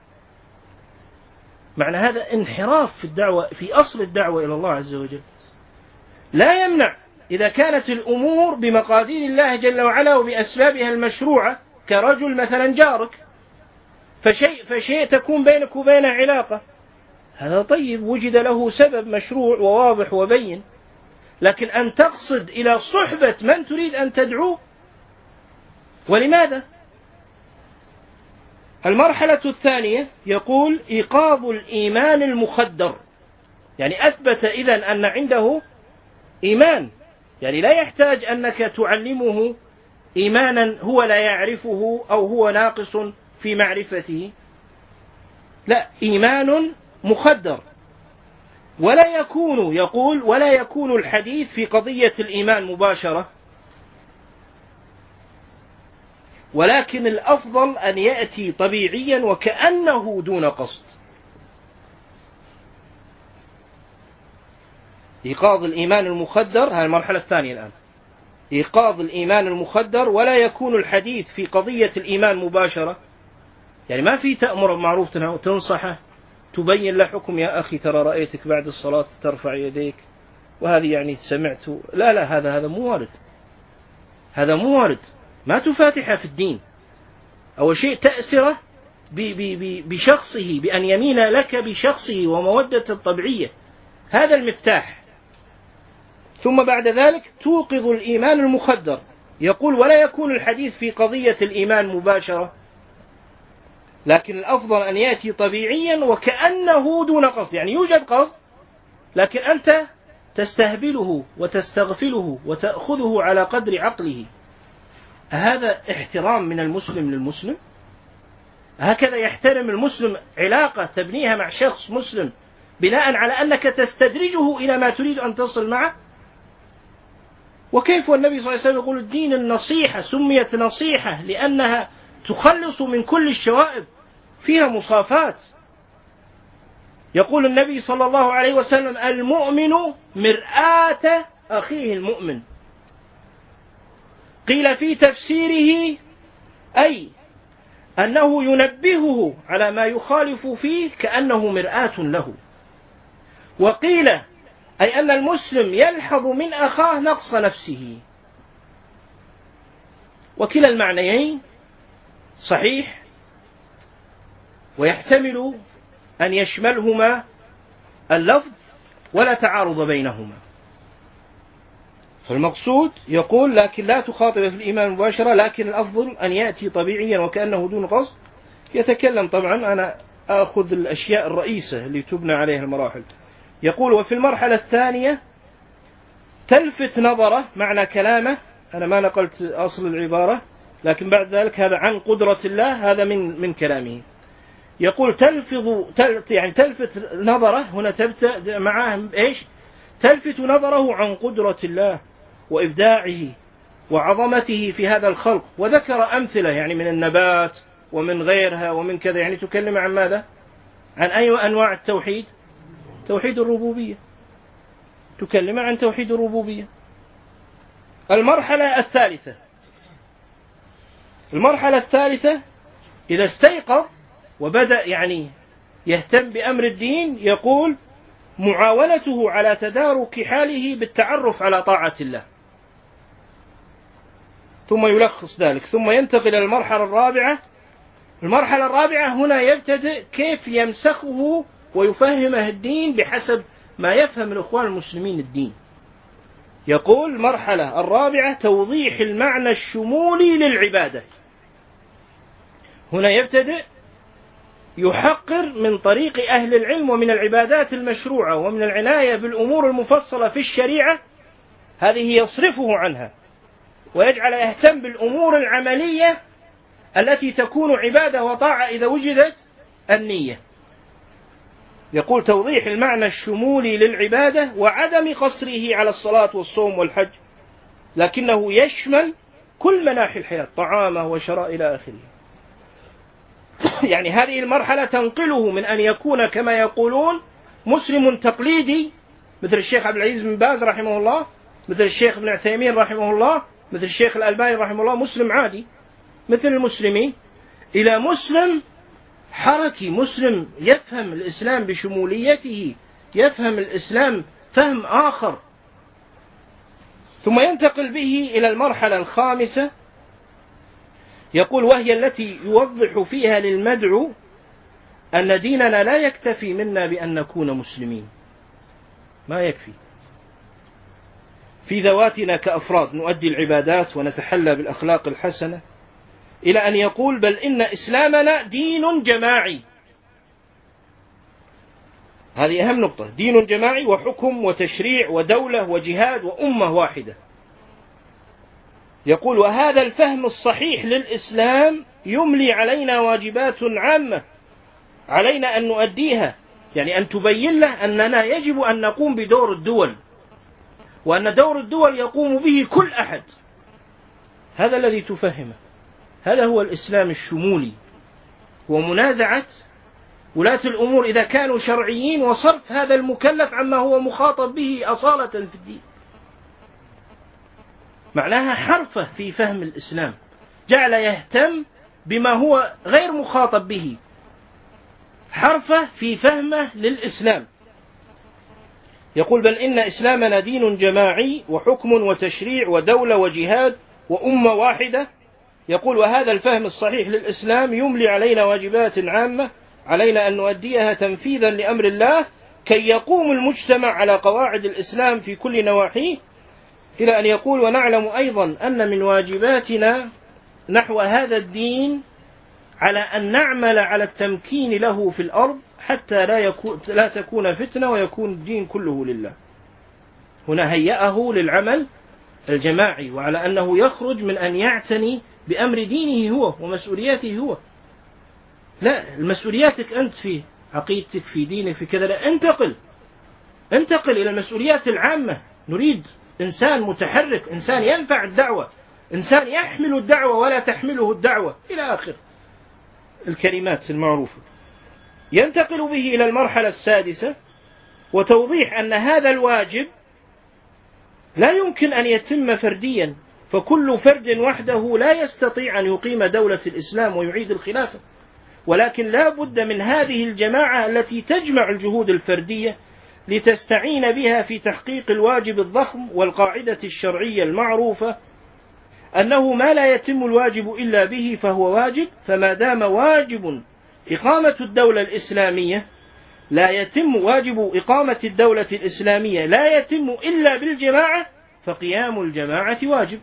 B: معنى هذا انحراف في الدعوة، في أصل الدعوة إلى الله عز وجل. لا يمنع إذا كانت الأمور بمقادير الله جل وعلا وبأسبابها المشروعة، كرجل مثلا جارك فشيء فشيء تكون بينك وبينه علاقة، هذا طيب، وجد له سبب مشروع وواضح وبين. لكن أن تقصد إلى صحبة من تريد أن تدعوه، ولماذا؟ المرحلة الثانية يقول إيقاظ الإيمان المخدر، يعني أثبت إذن أن عنده إيمان، يعني لا يحتاج أنك تعلمه إيمانا هو لا يعرفه أو هو ناقص في معرفته، لا، إيمان مخدر. ولا يكون يقول ولا يكون الحديث في قضية الإيمان مباشرة، ولكن الأفضل أن يأتي طبيعيا وكأنه دون قصد. إيقاظ الإيمان المخدر، هذه المرحلة الثانية الآن، إيقاظ الإيمان المخدر. ولا يكون الحديث في قضية الإيمان مباشرة، يعني ما في تأمر بمعروف تنصحه، تبين له حكم، يا أخي ترى رأيتك بعد الصلاة ترفع يديك وهذه يعني سمعت، لا لا هذا هذا مو وارد، هذا مو وارد، ما تفاتحه في الدين. أول شيء تأسره بشخصه، بأن يمين لك بشخصه ومودة الطبيعية، هذا المفتاح. ثم بعد ذلك توقظ الإيمان المخدر. يقول ولا يكون الحديث في قضية الإيمان مباشرة، لكن الأفضل أن يأتي طبيعيا وكأنه دون قصد، يعني يوجد قصد لكن أنت تستهبله وتستغفله وتأخذه على قدر عقله. هذا احترام من المسلم للمسلم؟ هكذا يحترم المسلم علاقة تبنيها مع شخص مسلم بناء على أنك تستدرجه إلى ما تريد أن تصل معه؟ وكيف والنبي صلى الله عليه وسلم يقول الدين النصيحة، سميت نصيحة لأنها تخلص من كل الشوائب، فيها مصافات. يقول النبي صلى الله عليه وسلم المؤمن مرآة أخيه المؤمن. قيل في تفسيره أي أنه ينبهه على ما يخالف فيه كأنه مرآة له. وقيل أي أن المسلم يلحظ من أخاه نقص نفسه. وكلا المعنيين صحيح، ويحتمل أن يشملهما اللفظ ولا تعارض بينهما. فالمقصود يقول لكن لا تخاطب في الإيمان مباشرة، لكن الأفضل أن يأتي طبيعيا وكأنه دون قصد يتكلم. طبعا أنا أخذ الأشياء الرئيسة اللي تبنى عليها المراحل. يقول وفي المرحلة الثانية تلفت نظره، معنى كلامه أنا ما نقلت أصل العبارة، لكن بعد ذلك هذا عن قدرة الله، هذا من من كلامه. يقول تلفظ تل يعني تلفت نظره، هنا تبدأ معاه إيش؟ تلفت نظره عن قدرة الله وإبداعه وعظمته في هذا الخلق، وذكر أمثلة يعني من النبات ومن غيرها ومن كذا، يعني تكلم عن ماذا؟ عن أي أنواع التوحيد؟ توحيد الربوبية، تكلم عن توحيد الربوبية. المرحلة الثالثة المرحلة الثالثة إذا استيقظ وبدأ يعني يهتم بأمر الدين، يقول معاونته على تدارك حاله بالتعرف على طاعة الله، ثم يلخص ذلك، ثم ينتقل إلى المرحلة الرابعة. المرحلة الرابعة هنا يبتدئ كيف يمسخه ويفهمه الدين بحسب ما يفهم الإخوان المسلمين الدين. يقول المرحلة الرابعة توضيح المعنى الشمولي للعبادة. هنا يبتدئ يحقر من طريق أهل العلم ومن العبادات المشروعة ومن العناية بالأمور المفصلة في الشريعة، هذه يصرفه عنها ويجعل يهتم بالأمور العملية التي تكون عبادة وطاعة إذا وجدت النية. يقول توضيح المعنى الشمولي للعبادة وعدم قصره على الصلاة والصوم والحج، لكنه يشمل كل مناحي الحياة، طعامه وشراء إلى آخره. يعني هذه المرحلة تنقله من أن يكون كما يقولون مسلم تقليدي مثل الشيخ عبد العزيز بن باز رحمه الله، مثل الشيخ ابن عثيمين رحمه الله، مثل الشيخ الألباني رحمه الله، مسلم عادي مثل المسلمين، إلى مسلم حركي، مسلم يفهم الإسلام بشموليته، يفهم الإسلام فهم آخر. ثم ينتقل به إلى المرحلة الخامسة، يقول وهي التي يوضح فيها للمدعو أن ديننا لا يكتفي منا بأن نكون مسلمين، ما يكفي في ذواتنا كأفراد نؤدي العبادات ونتحلى بالأخلاق الحسنة، إلى أن يقول بل إن إسلامنا دين جماعي. هذه أهم نقطة، دين جماعي وحكم وتشريع ودولة وجهاد وأمة واحدة. يقول وهذا الفهم الصحيح للإسلام يملي علينا واجبات عامة علينا أن نؤديها، يعني أن تبين له أننا يجب أن نقوم بدور الدول، وأن دور الدول يقوم به كل أحد. هذا الذي تفهمه، هذا هو الإسلام الشمولي، ومنازعة ولاة الأمور إذا كانوا شرعيين وصرف هذا المكلف عما هو مخاطب به أصالة في الدين. معناها حرفة في فهم الإسلام، جعل يهتم بما هو غير مخاطب به، حرفة في فهمه للإسلام. يقول بل إن إسلامنا دين جماعي وحكم وتشريع ودولة وجهاد وأمة واحدة. يقول وهذا الفهم الصحيح للإسلام يملي علينا واجبات عامة علينا أن نؤديها تنفيذا لأمر الله كي يقوم المجتمع على قواعد الإسلام في كل نواحيه، إلى أن يقول ونعلم أيضا أن من واجباتنا نحو هذا الدين على أن نعمل على التمكين له في الأرض حتى لا, يكون لا تكون فتنة ويكون الدين كله لله. هنا هيأه للعمل الجماعي، وعلى أنه يخرج من أن يعتني بأمر دينه هو ومسؤولياته هو. لا، المسؤولياتك أنت في عقيدتك في دينك في كذا، لا، انتقل انتقل إلى المسؤوليات العامة. نريد إنسان متحرك، إنسان ينفع الدعوة، إنسان يحمل الدعوة ولا تحمله الدعوة، إلى آخر الكلمات المعروفة. ينتقل به إلى المرحلة السادسة وتوضيح أن هذا الواجب لا يمكن أن يتم فرديا، فكل فرد وحده لا يستطيع أن يقيم دولة الإسلام ويعيد الخلافة، ولكن لا بد من هذه الجماعة التي تجمع الجهود الفردية لتستعين بها في تحقيق الواجب الضخم. والقاعدة الشرعية المعروفة أنه ما لا يتم الواجب إلا به فهو واجب، فما دام واجب إقامة الدولة الإسلامية لا يتم، واجب إقامة الدولة الإسلامية لا يتم إلا بالجماعة، فقيام الجماعة واجب.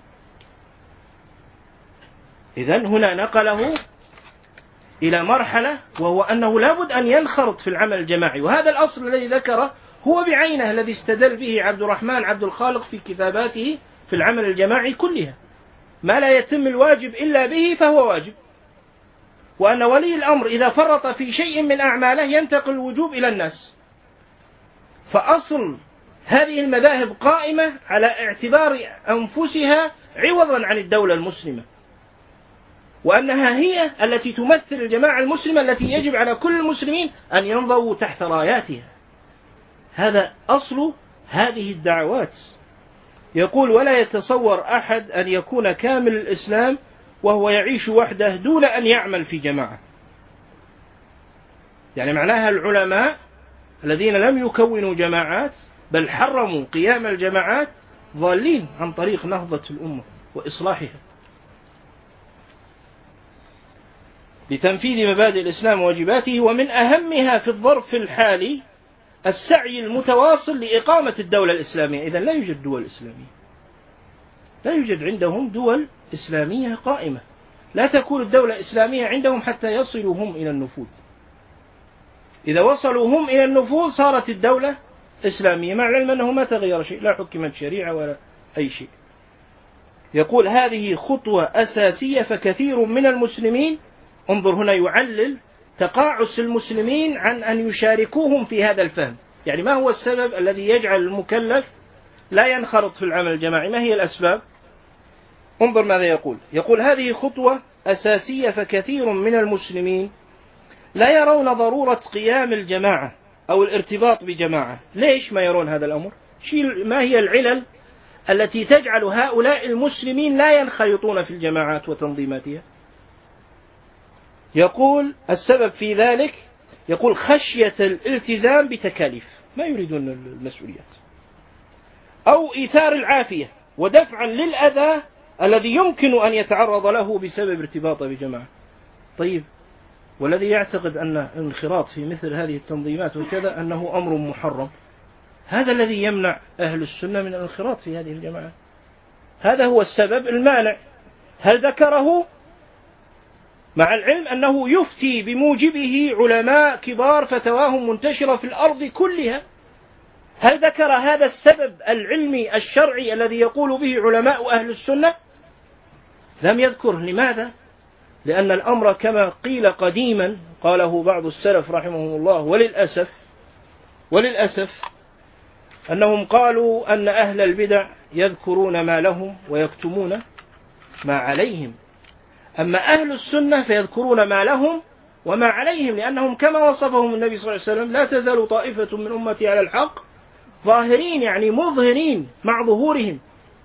B: إذن هنا نقله إلى مرحلة، وهو أنه لابد أن ينخرط في العمل الجماعي. وهذا الأصل الذي ذكره هو بعينه الذي استدل به عبد الرحمن عبد الخالق في كتاباته في العمل الجماعي كلها. ما لا يتم الواجب إلا به فهو واجب، وأن ولي الأمر إذا فرط في شيء من أعماله ينتقل الوجوب إلى الناس. فأصل هذه المذاهب قائمة على اعتبار أنفسها عوضا عن الدولة المسلمة، وأنها هي التي تمثل الجماعة المسلمة التي يجب على كل المسلمين أن ينضووا تحت راياتها. هذا أصل هذه الدعوات. يقول: ولا يتصور أحد أن يكون كامل الإسلام وهو يعيش وحده دون أن يعمل في جماعة. يعني معناها العلماء الذين لم يكونوا جماعات بل حرموا قيام الجماعات ضالين عن طريق نهضة الأمة وإصلاحها. لتنفيذ مبادئ الإسلام وواجباته، ومن أهمها في الظرف الحالي السعي المتواصل لإقامة الدولة الإسلامية. إذن لا يوجد دول إسلامية، لا يوجد عندهم دول إسلامية قائمة، لا تكون الدولة الإسلامية عندهم حتى يصلوا هم إلى النفوذ. إذا وصلوا هم إلى النفوذ صارت الدولة إسلامية، مع العلم أنه ما تغير شيء، لا حكمت شريعة ولا أي شيء. يقول: هذه خطوة أساسية، فكثير من المسلمين، انظر هنا يعلل تقاعس المسلمين عن أن يشاركوهم في هذا الفهم. يعني ما هو السبب الذي يجعل المكلف لا ينخرط في العمل الجماعي؟ ما هي الأسباب؟ انظر ماذا يقول. يقول: هذه خطوة أساسية، فكثير من المسلمين لا يرون ضرورة قيام الجماعة أو الارتباط بجماعة. ليش ما يرون هذا الأمر؟ ما هي العلل التي تجعل هؤلاء المسلمين لا ينخرطون في الجماعات وتنظيماتها؟ يقول: السبب في ذلك، يقول: خشية الالتزام بتكاليف، ما يريدون المسؤوليات، أو إيثار العافية ودفعا للأذى الذي يمكن أن يتعرض له بسبب ارتباطه بجماعة. طيب، والذي يعتقد أن الانخراط في مثل هذه التنظيمات وكذا أنه أمر محرم، هذا الذي يمنع أهل السنة من الانخراط في هذه الجماعات. هذا هو السبب المانع. هل ذكره؟ مع العلم أنه يفتي بموجبه علماء كبار فتواهم منتشرة في الأرض كلها. هل ذكر هذا السبب العلمي الشرعي الذي يقول به علماء أهل السنة؟ لم يذكر. لماذا؟ لأن الأمر كما قيل قديما، قاله بعض السلف رحمهم الله، وللأسف وللأسف أنهم قالوا أن أهل البدع يذكرون ما لهم ويكتمون ما عليهم، أما أهل السنة فيذكرون ما لهم وما عليهم، لأنهم كما وصفهم النبي صلى الله عليه وسلم: لا تزال طائفة من أمتي على الحق ظاهرين، يعني مظهرين مع ظهورهم.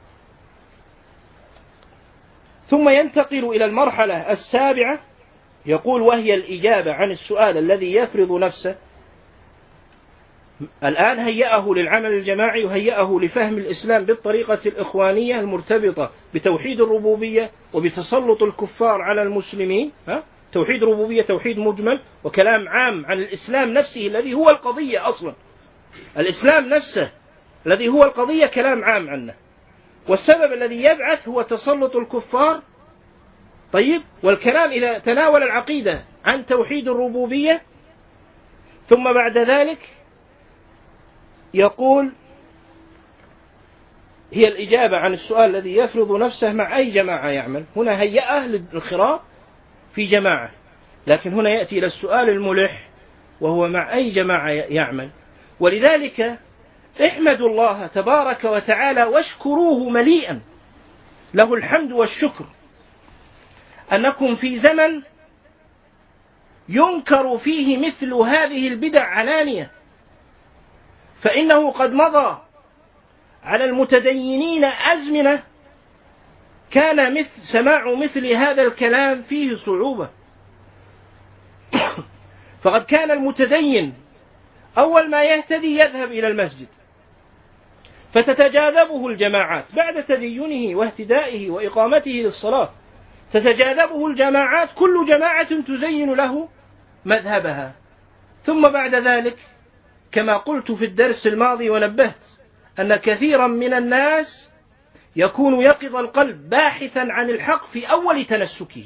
B: ثم ينتقل إلى المرحلة السابعة، يقول: وهي الإجابة عن السؤال الذي يفرض نفسه. الآن هيأه للعمل الجماعي وهيأه لفهم الإسلام بالطريقة الإخوانية المرتبطة بتوحيد الربوبية وبتسلط الكفار على المسلمين. ها؟ توحيد ربوبية توحيد مجمل، وكلام عام عن الإسلام نفسه الذي هو القضية أصلا. الإسلام نفسه الذي هو القضية كلام عام عنه، والسبب الذي يبعث هو تسلط الكفار. طيب، والكلام إذا تناول العقيدة عن توحيد الربوبية. ثم بعد ذلك يقول: هي الإجابة عن السؤال الذي يفرض نفسه مع أي جماعة يعمل. هنا هيأه للانخراط في جماعة، لكن هنا يأتي إلى السؤال الملح، وهو مع أي جماعة يعمل. ولذلك احمدوا الله تبارك وتعالى واشكروه مليئا، له الحمد والشكر، أنكم في زمن ينكر فيه مثل هذه البدع علانية، فإنه قد مضى على المتدينين أزمنة كان مثل سماع مثل هذا الكلام فيه صعوبة. فقد كان المتدين أول ما يهتدي يذهب إلى المسجد فتتجاذبه الجماعات بعد تدينه واهتدائه وإقامته للصلاة، تتجاذبه الجماعات، كل جماعة تزين له مذهبها. ثم بعد ذلك كما قلت في الدرس الماضي ونبهت أن كثيرا من الناس يكون يقظ القلب باحثا عن الحق في أول تنسكه،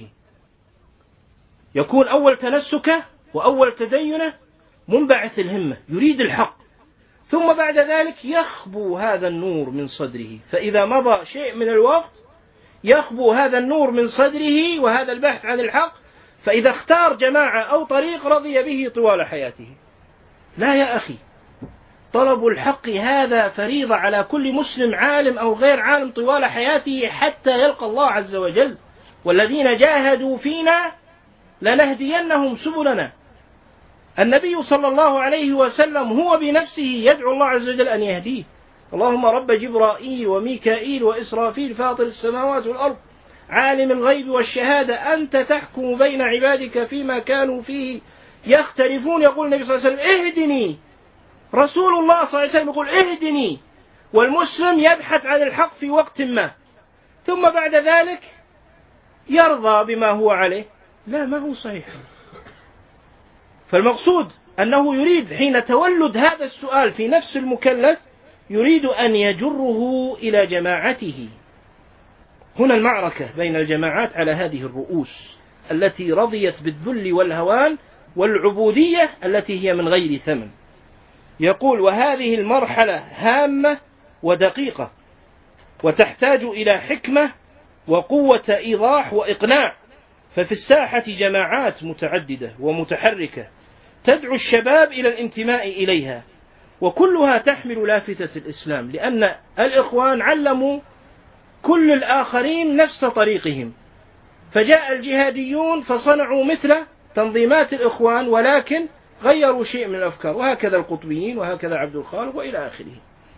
B: يكون أول تنسكه وأول تدينه منبعث الهمة يريد الحق، ثم بعد ذلك يخبو هذا النور من صدره، فإذا مضى شيء من الوقت يخبو هذا النور من صدره وهذا البحث عن الحق، فإذا اختار جماعة أو طريق رضي به طوال حياته. لا يا أخي، طلب الحق هذا فريضة على كل مسلم عالم أو غير عالم طوال حياته حتى يلقى الله عز وجل. والذين جاهدوا فينا لنهدينهم سبلنا. النبي صلى الله عليه وسلم هو بنفسه يدعو الله عز وجل أن يهديه. اللهم رب جبرائيل وميكائيل وإسرافيل فاطر السماوات والأرض عالم الغيب والشهادة أنت تحكم بين عبادك فيما كانوا فيه يختلفون. يقول النبي صلى الله عليه وسلم اهدني. رسول الله صلى الله عليه وسلم يقول اهدني، والمسلم يبحث عن الحق في وقت ما، ثم بعد ذلك يرضى بما هو عليه. لا، ما هو صحيح. فالمقصود أنه يريد حين تولد هذا السؤال في نفس المكلف يريد أن يجره إلى جماعته. هنا المعركة بين الجماعات على هذه الرؤوس التي رضيت بالذل والهوان والعبودية التي هي من غير ثمن. يقول وهذه المرحلة هامة ودقيقة وتحتاج إلى حكمة وقوة إيضاح وإقناع، ففي الساحة جماعات متعددة ومتحركة تدعو الشباب إلى الانتماء إليها، وكلها تحمل لافتة الإسلام، لأن الإخوان علموا كل الآخرين نفس طريقهم، فجاء الجهاديون فصنعوا مثل تنظيمات الإخوان ولكن غيروا شيء من الأفكار، وهكذا القطبيين وهكذا عبد الخالق وإلى آخره.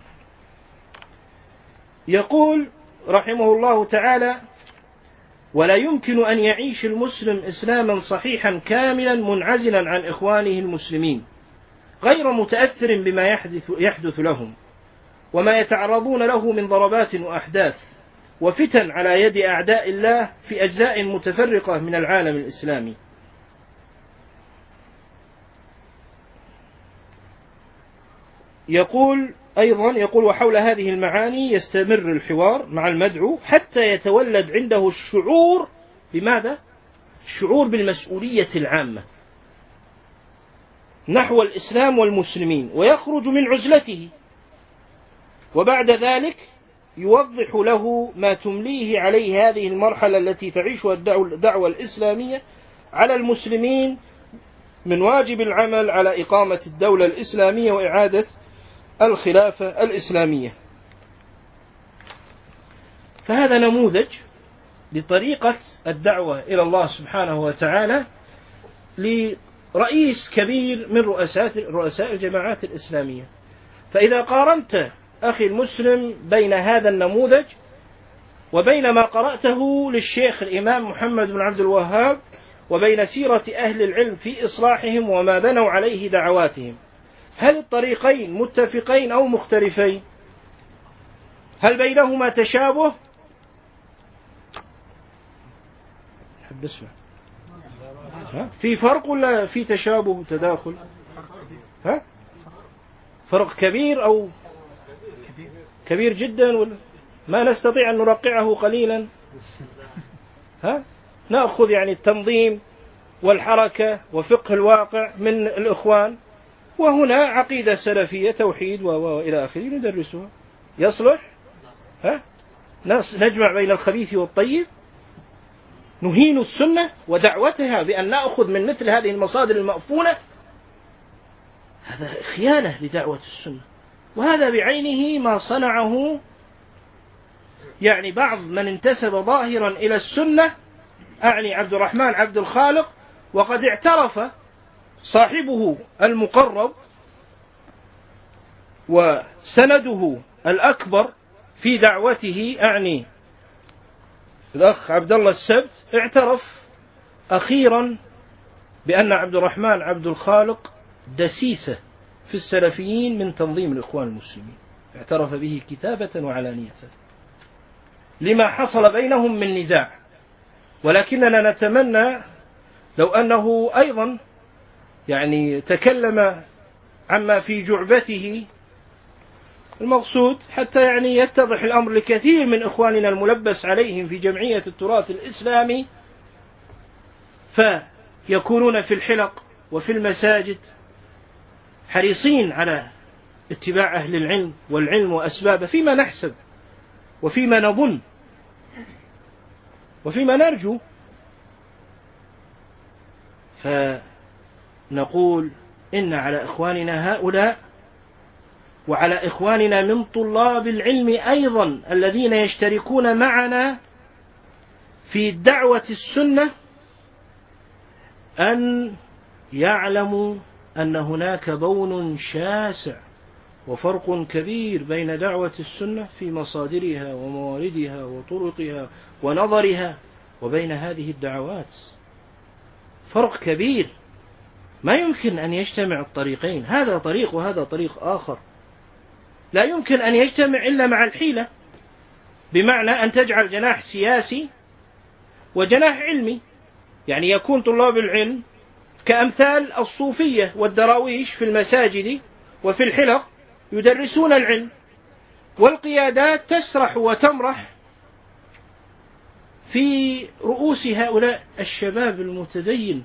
B: يقول رحمه الله تعالى ولا يمكن أن يعيش المسلم إسلاما صحيحا كاملا منعزلا عن إخوانه المسلمين غير متأثر بما يحدث, يحدث لهم وما يتعرضون له من ضربات وأحداث وفتن على يد أعداء الله في أجزاء متفرقة من العالم الإسلامي. يقول أيضا يقول وحول هذه المعاني يستمر الحوار مع المدعو حتى يتولد عنده الشعور بماذا؟ الشعور بالمسؤولية العامة نحو الإسلام والمسلمين ويخرج من عزلته، وبعد ذلك يوضح له ما تمليه عليه هذه المرحلة التي تعيشها الدعوة الإسلامية على المسلمين من واجب العمل على إقامة الدولة الإسلامية وإعادة الخلافة الإسلامية. فهذا نموذج لطريقة الدعوة إلى الله سبحانه وتعالى لرئيس كبير من رؤساء رؤساء الجماعات الإسلامية. فإذا قارنت أخي المسلم بين هذا النموذج وبين ما قرأته للشيخ الإمام محمد بن عبد الوهاب وبين سيرة أهل العلم في إصلاحهم وما بنوا عليه دعواتهم، هل الطريقين متفقين أو مختلفين؟ هل بينهما تشابه؟ حب اسمع. ها؟ في فرق ولا في تشابه وتداخل؟ ها؟ فرق كبير أو كبير جدا ولا ما نستطيع أن نرقعه قليلا؟ ها؟ نأخذ يعني التنظيم والحركة وفقه الواقع من الإخوان، وهنا عقيدة سلفية توحيد وإلى آخره ندرسها. يصلح؟ ها؟ نجمع بين الخبيث والطيب، نهين السنة ودعوتها بأن نأخذ من مثل هذه المصادر المأفونة، هذا خيانة لدعوة السنة. وهذا بعينه ما صنعه يعني بعض من انتسب ظاهرا إلى السنة، أعني عبد الرحمن عبد الخالق، وقد اعترف صاحبه المقرب وسنده الأكبر في دعوته أعني الأخ عبد الله السبت، اعترف أخيرا بأن عبد الرحمن عبد الخالق دسيسة في السلفيين من تنظيم الإخوان المسلمين، اعترف به كتابة وعلانية لما حصل بينهم من نزاع. ولكننا نتمنى لو أنه أيضا يعني تكلم عما في جعبته، المقصود حتى يعني يتضح الأمر لكثير من إخواننا الملبس عليهم في جمعية التراث الإسلامي، فيكونون في الحلق وفي المساجد حريصين على اتباع أهل العلم والعلم وأسبابه فيما نحسب وفيما نظن وفيما نرجو. فنقول إن على إخواننا هؤلاء وعلى إخواننا من طلاب العلم أيضا الذين يشتركون معنا في دعوة السنة أن يعلموا أن هناك بون شاسع وفرق كبير بين دعوة السنة في مصادرها ومواردها وطرقها ونظرها وبين هذه الدعوات. فرق كبير، ما يمكن أن يجتمع الطريقين، هذا طريق وهذا طريق آخر، لا يمكن أن يجتمع إلا مع الحيلة، بمعنى أن تجعل جناح سياسي وجناح علمي، يعني يكون طلاب العلم كأمثال الصوفية والدراويش في المساجد وفي الحلق يدرسون العلم، والقيادات تسرح وتمرح في رؤوس هؤلاء الشباب المتدين.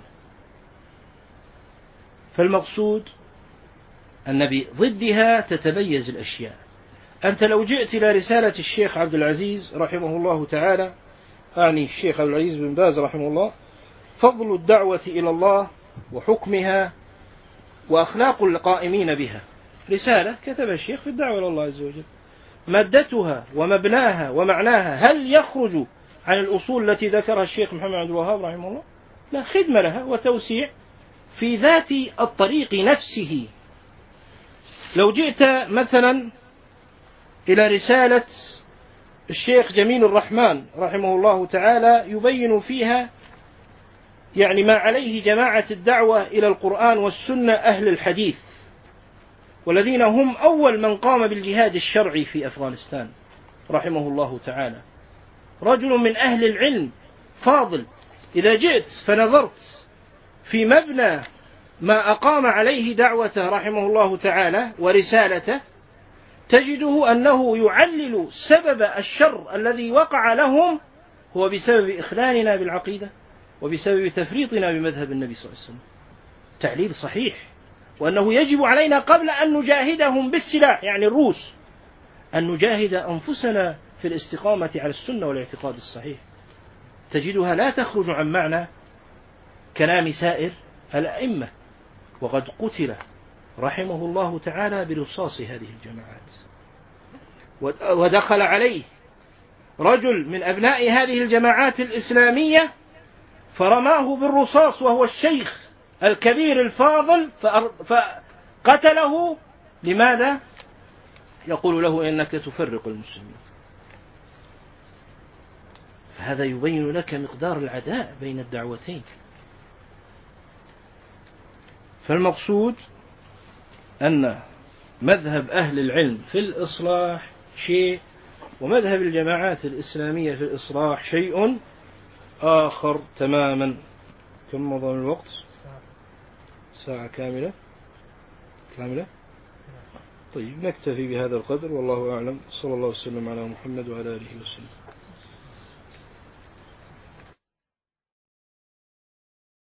B: فالمقصود أن بضدها تتميز الأشياء. أنت لو جئت إلى رسالة الشيخ عبد العزيز رحمه الله تعالى، أعني الشيخ عبد العزيز بن باز رحمه الله، فضل الدعوة إلى الله وحكمها وأخلاق القائمين بها، رسالة كتبها الشيخ في الدعوة إلى الله عز وجل، مادتها ومبناها ومعناها هل يخرج عن الأصول التي ذكرها الشيخ محمد عبد الوهاب رحمه الله؟ لا، خدمة لها وتوسيع في ذات الطريق نفسه. لو جئت مثلا إلى رسالة الشيخ جميل الرحمن رحمه الله تعالى يبين فيها يعني ما عليه جماعة الدعوة إلى القرآن والسنة أهل الحديث، والذين هم أول من قام بالجهاد الشرعي في أفغانستان رحمه الله تعالى، رجل من أهل العلم فاضل. إذا جئت فنظرت في مبنى ما أقام عليه دعوته رحمه الله تعالى ورسالته، تجده أنه يعلل سبب الشر الذي وقع لهم هو بسبب إخلالنا بالعقيدة وبسبب تفريطنا بمذهب النبي صلى الله عليه وسلم. تعليل صحيح، وأنه يجب علينا قبل أن نجاهدهم بالسلاح يعني الروس أن نجاهد أنفسنا في الاستقامة على السنة والاعتقاد الصحيح. تجدها لا تخرج عن معنى كلام سائر الأئمة، وقد قتل رحمه الله تعالى برصاص هذه الجماعات، ودخل عليه رجل من أبناء هذه الجماعات الإسلامية فرماه بالرصاص وهو الشيخ الكبير الفاضل فقتله. لماذا؟ يقول له إنك تفرق المسلمين. فهذا يبين لك مقدار العداء بين الدعوتين. فالمقصود أن مذهب أهل العلم في الإصلاح شيء، ومذهب الجماعات الإسلامية في الإصلاح شيء آخر تماما. كم مضى من الوقت؟ ساعة كاملة كاملة. طيب نكتفي بهذا القدر، والله أعلم. صلى الله وسلم على محمد وعلى آله وسلم.